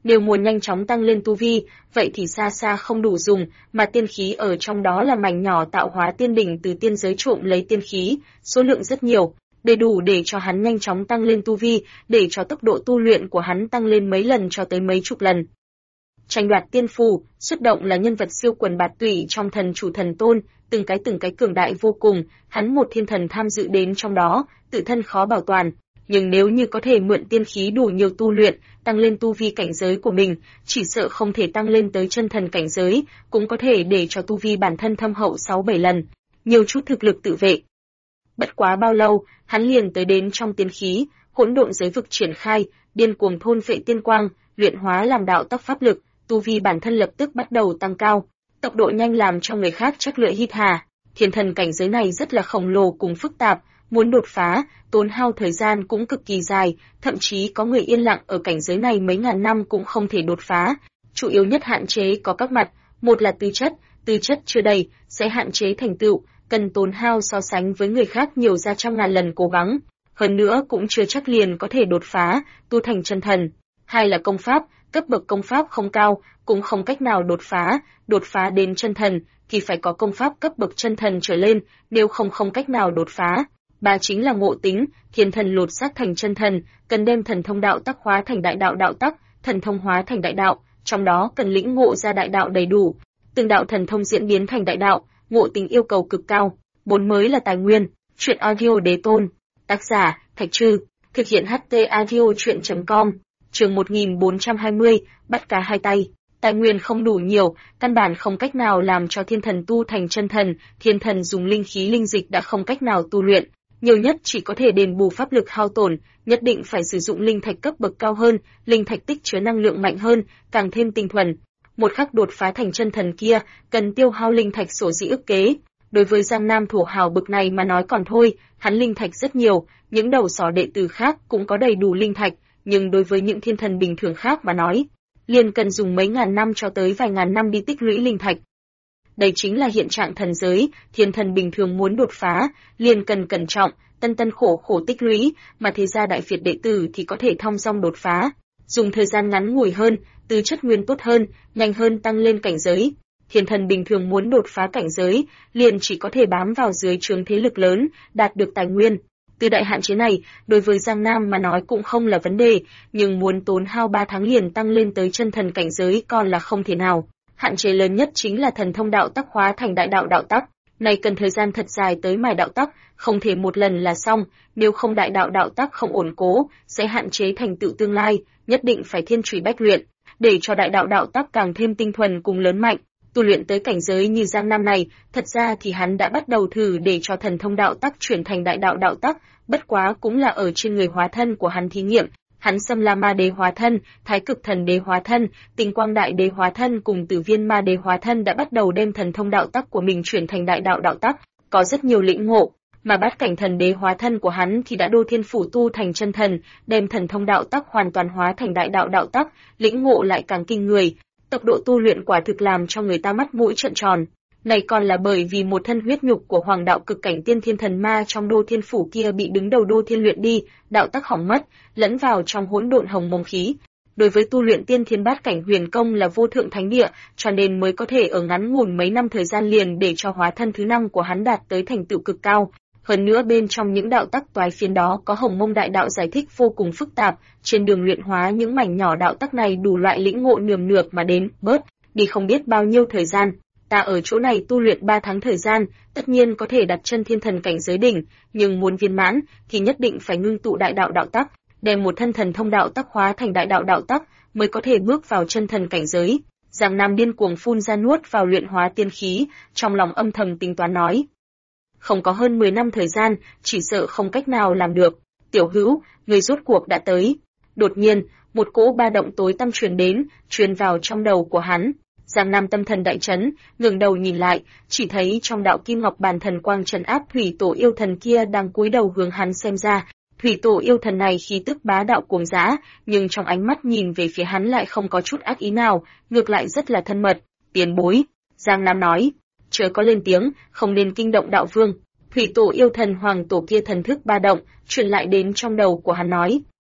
Speaker 1: Nếu muốn nhanh chóng tăng lên tu vi, vậy thì xa xa không đủ dùng, mà tiên khí ở trong đó là mảnh nhỏ tạo hóa tiên đỉnh từ tiên giới trộm lấy tiên khí, số lượng rất nhiều, đầy đủ để cho hắn nhanh chóng tăng lên tu vi, để cho tốc độ tu luyện của hắn tăng lên mấy lần cho tới mấy chục lần. Tranh đoạt tiên phù, xuất động là nhân vật siêu quần bạt tụy trong thần chủ thần tôn, từng cái cường đại vô cùng, hắn một thiên thần tham dự đến trong đó, tự thân khó bảo toàn. Nhưng nếu như có thể mượn tiên khí đủ nhiều tu luyện, tăng lên tu vi cảnh giới của mình, chỉ sợ không thể tăng lên tới chân thần cảnh giới, cũng có thể để cho tu vi bản thân thâm hậu 6-7 lần, nhiều chút thực lực tự vệ. Bất quá bao lâu, hắn liền tới đến trong tiên khí, hỗn độn giới vực triển khai, điên cuồng thôn phệ tiên quang, luyện hóa làm đạo tắc pháp lực, tu vi bản thân lập tức bắt đầu tăng cao, tốc độ nhanh làm cho người khác chắc lưỡi hít hà. Thiên thần cảnh giới này rất là khổng lồ cùng phức tạp, muốn đột phá, tốn hao thời gian cũng cực kỳ dài, thậm chí có người yên lặng ở cảnh giới này mấy ngàn năm cũng không thể đột phá. Chủ yếu nhất hạn chế có các mặt, một là tư chất chưa đầy, sẽ hạn chế thành tựu, cần tốn hao so sánh với người khác nhiều ra trăm ngàn lần cố gắng. Hơn nữa cũng chưa chắc liền có thể đột phá, tu thành chân thần. Hai là công pháp, cấp bậc công pháp không cao, cũng không cách nào đột phá đến chân thần, thì phải có công pháp cấp bậc chân thần trở lên, nếu không cách nào đột phá. Ba chính là ngộ tính, thiên thần lột xác thành chân thần, cần đem thần thông đạo tắc hóa thành đại đạo đạo tắc, thần thông hóa thành đại đạo, trong đó cần lĩnh ngộ ra đại đạo đầy đủ. Từng đạo thần thông diễn biến thành đại đạo, ngộ tính yêu cầu cực cao. 4 mới là tài nguyên. Truyện audio đế tôn. Tác giả, Thạch Trư. Thực hiện HT audio truyện.com. Chương 1420, bắt cá hai tay. Tài nguyên không đủ nhiều, căn bản không cách nào làm cho thiên thần tu thành chân thần, thiên thần dùng linh khí linh dịch đã không cách nào tu luyện, nhiều nhất chỉ có thể đền bù pháp lực hao tổn, nhất định phải sử dụng linh thạch cấp bậc cao hơn, linh thạch tích chứa năng lượng mạnh hơn, càng thêm tinh thuần. Một khắc đột phá thành chân thần kia, cần tiêu hao linh thạch sổ dĩ ức kế. Đối với Giang Nam thổ hào bực này mà nói còn thôi, hắn linh thạch rất nhiều, những đầu sỏ đệ tử khác cũng có đầy đủ linh thạch, nhưng đối với những thiên thần bình thường khác mà nói, liền cần dùng mấy ngàn năm cho tới vài ngàn năm đi tích lũy linh thạch. Đây chính là hiện trạng thần giới, thiên thần bình thường muốn đột phá, liền cần cẩn trọng, tân khổ tích lũy, mà thế gia đại phiệt đệ tử thì có thể thong dong đột phá, dùng thời gian ngắn ngủi hơn, tư chất nguyên tốt hơn, nhanh hơn tăng lên cảnh giới. Thiên thần bình thường muốn đột phá cảnh giới, liền chỉ có thể bám vào dưới trướng thế lực lớn, đạt được tài nguyên. Từ đại hạn chế này, đối với Giang Nam mà nói cũng không là vấn đề, nhưng muốn tốn hao 3 tháng liền tăng lên tới chân thần cảnh giới còn là không thể nào. Hạn chế lớn nhất chính là thần thông đạo tắc hóa thành đại đạo đạo tắc, này cần thời gian thật dài tới mài đạo tắc, không thể một lần là xong, nếu không đại đạo đạo tắc không ổn cố, sẽ hạn chế thành tựu tương lai, nhất định phải thiên truy bách luyện, để cho đại đạo đạo tắc càng thêm tinh thuần cùng lớn mạnh. Tu luyện tới cảnh giới như Giang Nam này, thật ra thì hắn đã bắt đầu thử để cho thần thông đạo tắc chuyển thành đại đạo đạo tắc, bất quá cũng là ở trên người hóa thân của hắn thí nghiệm. Hắn Xâm La Ma Đế hóa thân, Thái Cực Thần Đế hóa thân, Tinh Quang Đại Đế hóa thân cùng Tử Viên Ma Đế hóa thân đã bắt đầu đem thần thông đạo tắc của mình chuyển thành đại đạo đạo tắc, có rất nhiều lĩnh ngộ, mà Bát Cảnh Thần Đế hóa thân của hắn thì đã đô thiên phủ tu thành chân thần, đem thần thông đạo tắc hoàn toàn hóa thành đại đạo đạo tắc, lĩnh ngộ lại càng kinh người. Tốc độ tu luyện quả thực làm cho người ta mắt mũi trợn tròn. Này còn là bởi vì một thân huyết nhục của hoàng đạo cực cảnh tiên thiên thần ma trong đô thiên phủ kia bị đứng đầu đô thiên luyện đi, đạo tắc hỏng mất, lẫn vào trong hỗn độn hồng mông khí. Đối với tu luyện tiên thiên bát cảnh huyền công là vô thượng thánh địa, cho nên mới có thể ở ngắn ngủn mấy năm thời gian liền để cho hóa thân thứ 5 của hắn đạt tới thành tựu cực cao. Hơn nữa bên trong những đạo tắc toái phiến đó có hồng mông đại đạo giải thích vô cùng phức tạp, trên đường luyện hóa những mảnh nhỏ đạo tắc này đủ loại lĩnh ngộ nườm nượp mà đến, bớt đi không biết bao nhiêu thời gian. Ta ở chỗ này tu luyện 3 tháng thời gian, tất nhiên có thể đặt chân thiên thần cảnh giới đỉnh, nhưng muốn viên mãn thì nhất định phải ngưng tụ đại đạo đạo tắc, đem một thân thần thông đạo tắc hóa thành đại đạo đạo tắc, mới có thể bước vào chân thần cảnh giới. Giang Nam điên cuồng phun ra nuốt vào luyện hóa tiên khí, trong lòng âm thầm tính toán nói: không có hơn 10 năm thời gian, chỉ sợ không cách nào làm được. Tiểu Hữu, người rốt cuộc đã tới. Đột nhiên, một cỗ ba động tối tăm truyền vào trong đầu của hắn. Giang Nam tâm thần đại chấn, ngẩng đầu nhìn lại, chỉ thấy trong đạo kim ngọc bàn thần quang trấn áp thủy tổ yêu thần kia đang cúi đầu hướng hắn xem ra. Thủy tổ yêu thần này khí tức bá đạo cuồng dã, nhưng trong ánh mắt nhìn về phía hắn lại không có chút ác ý nào, ngược lại rất là thân mật. Tiền bối, Giang Nam nói, chớ có lên tiếng, không nên kinh động đạo vương. Thủy tổ yêu thần hoàng tổ kia thần thức ba động, truyền lại đến trong đầu của hắn nói: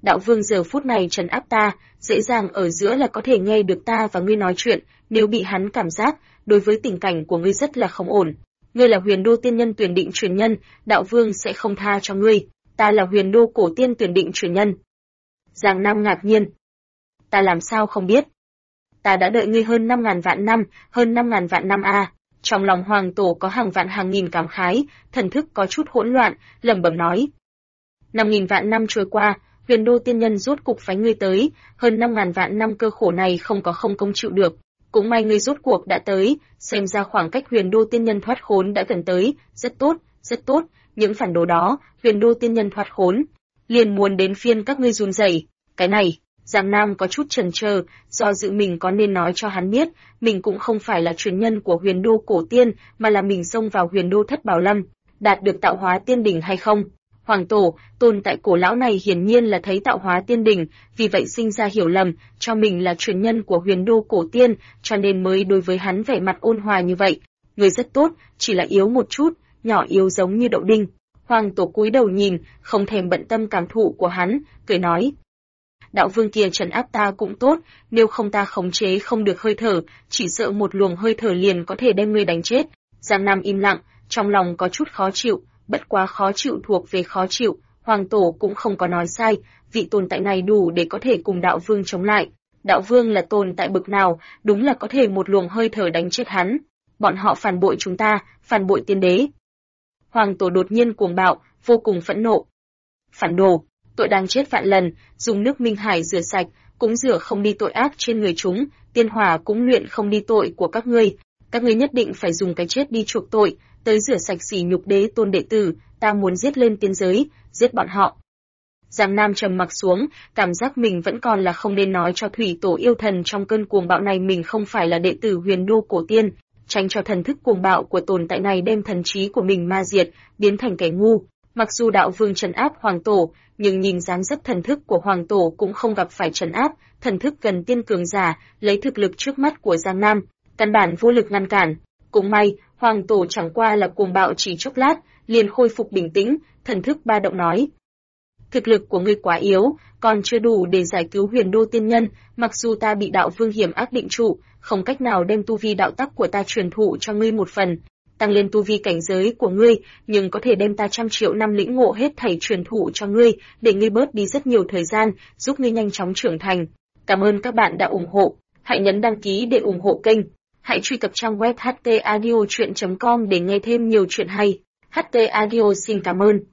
Speaker 1: Đạo vương giờ phút này trấn áp ta, dễ dàng ở giữa là có thể nghe được ta và ngươi nói chuyện, nếu bị hắn cảm giác, đối với tình cảnh của ngươi rất là không ổn. Ngươi là Huyền Đô tiên nhân tuyển định truyền nhân, đạo vương sẽ không tha cho ngươi. Ta là Huyền Đô cổ tiên tuyển định truyền nhân. Giang Nam ngạc nhiên. Ta làm sao không biết? Ta đã đợi ngươi hơn 5.000 vạn năm, hơn 5.000 vạn năm a. Trong lòng Hoàng Tổ có hàng vạn hàng nghìn cảm khái, thần thức có chút hỗn loạn, lẩm bẩm nói. 5.000 vạn năm trôi qua, Huyền Đô tiên nhân rốt cục phái ngươi tới, hơn 5.000 vạn năm cơ khổ này không có không công chịu được. Cũng may ngươi rốt cuộc đã tới, xem ra khoảng cách Huyền Đô tiên nhân thoát khốn đã gần tới, rất tốt, rất tốt, những phản đồ đó, Huyền Đô tiên nhân thoát khốn, liền muốn đến phiên các ngươi run rẩy. Cái này, Giang Nam có chút chần chờ, do dự mình có nên nói cho hắn biết, mình cũng không phải là truyền nhân của Huyền Đô cổ tiên, mà là mình xông vào Huyền Đô Thất Bảo Lâm, đạt được tạo hóa tiên đỉnh hay không. Hoàng Tổ, tồn tại cổ lão này hiển nhiên là thấy tạo hóa tiên đỉnh, vì vậy sinh ra hiểu lầm, cho mình là truyền nhân của Huyền Đô cổ tiên, cho nên mới đối với hắn vẻ mặt ôn hòa như vậy. Người rất tốt, chỉ là yếu một chút, nhỏ yếu giống như đậu đinh. Hoàng Tổ cúi đầu nhìn, không thèm bận tâm cảm thụ của hắn, cười nói. Đạo vương kia trấn áp ta cũng tốt, nếu không ta khống chế không được hơi thở, chỉ sợ một luồng hơi thở liền có thể đem ngươi đánh chết. Giang Nam im lặng, trong lòng có chút khó chịu, bất quá khó chịu thuộc về khó chịu, Hoàng Tổ cũng không có nói sai, vị tồn tại này đủ để có thể cùng đạo vương chống lại. Đạo vương là tồn tại bực nào, đúng là có thể một luồng hơi thở đánh chết hắn. Bọn họ phản bội chúng ta, phản bội tiên đế. Hoàng Tổ đột nhiên cuồng bạo, vô cùng phẫn nộ. Phản đồ, tội đáng chết vạn lần, dùng nước Minh Hải rửa sạch, cũng rửa không đi tội ác trên người chúng, tiên hỏa cũng luyện không đi tội của các ngươi nhất định phải dùng cái chết đi chuộc tội, tới rửa sạch sỉ nhục đế tôn đệ tử, ta muốn giết lên tiên giới, giết bọn họ. Giang Nam trầm mặc xuống, cảm giác mình vẫn còn là không nên nói cho Thủy Tổ yêu thần trong cơn cuồng bạo này mình không phải là đệ tử Huyền Đô cổ tiên, tránh cho thần thức cuồng bạo của tồn tại này đem thần trí của mình ma diệt, biến thành kẻ ngu. Mặc dù đạo vương trấn áp Hoàng Tổ, nhưng nhìn dáng dấp thần thức của Hoàng Tổ cũng không gặp phải trấn áp, thần thức gần tiên cường giả, lấy thực lực trước mắt của Giang Nam, căn bản vô lực ngăn cản. Cũng may, Hoàng Tổ chẳng qua là cuồng bạo chỉ chốc lát, liền khôi phục bình tĩnh, thần thức ba động nói. Thực lực của ngươi quá yếu, còn chưa đủ để giải cứu Huyền Đô tiên nhân, mặc dù ta bị đạo vương hiểm ác định trụ, không cách nào đem tu vi đạo tắc của ta truyền thụ cho ngươi một phần, tăng lên tu vi cảnh giới của ngươi, nhưng có thể đem ta 100 triệu năm lĩnh ngộ hết thảy truyền thụ cho ngươi, để ngươi bớt đi rất nhiều thời gian, giúp ngươi nhanh chóng trưởng thành. Cảm ơn các bạn đã ủng hộ, hãy nhấn đăng ký để ủng hộ kênh. Hãy truy cập trang web htaudio.com để nghe thêm nhiều chuyện hay. HT Audio xin cảm ơn.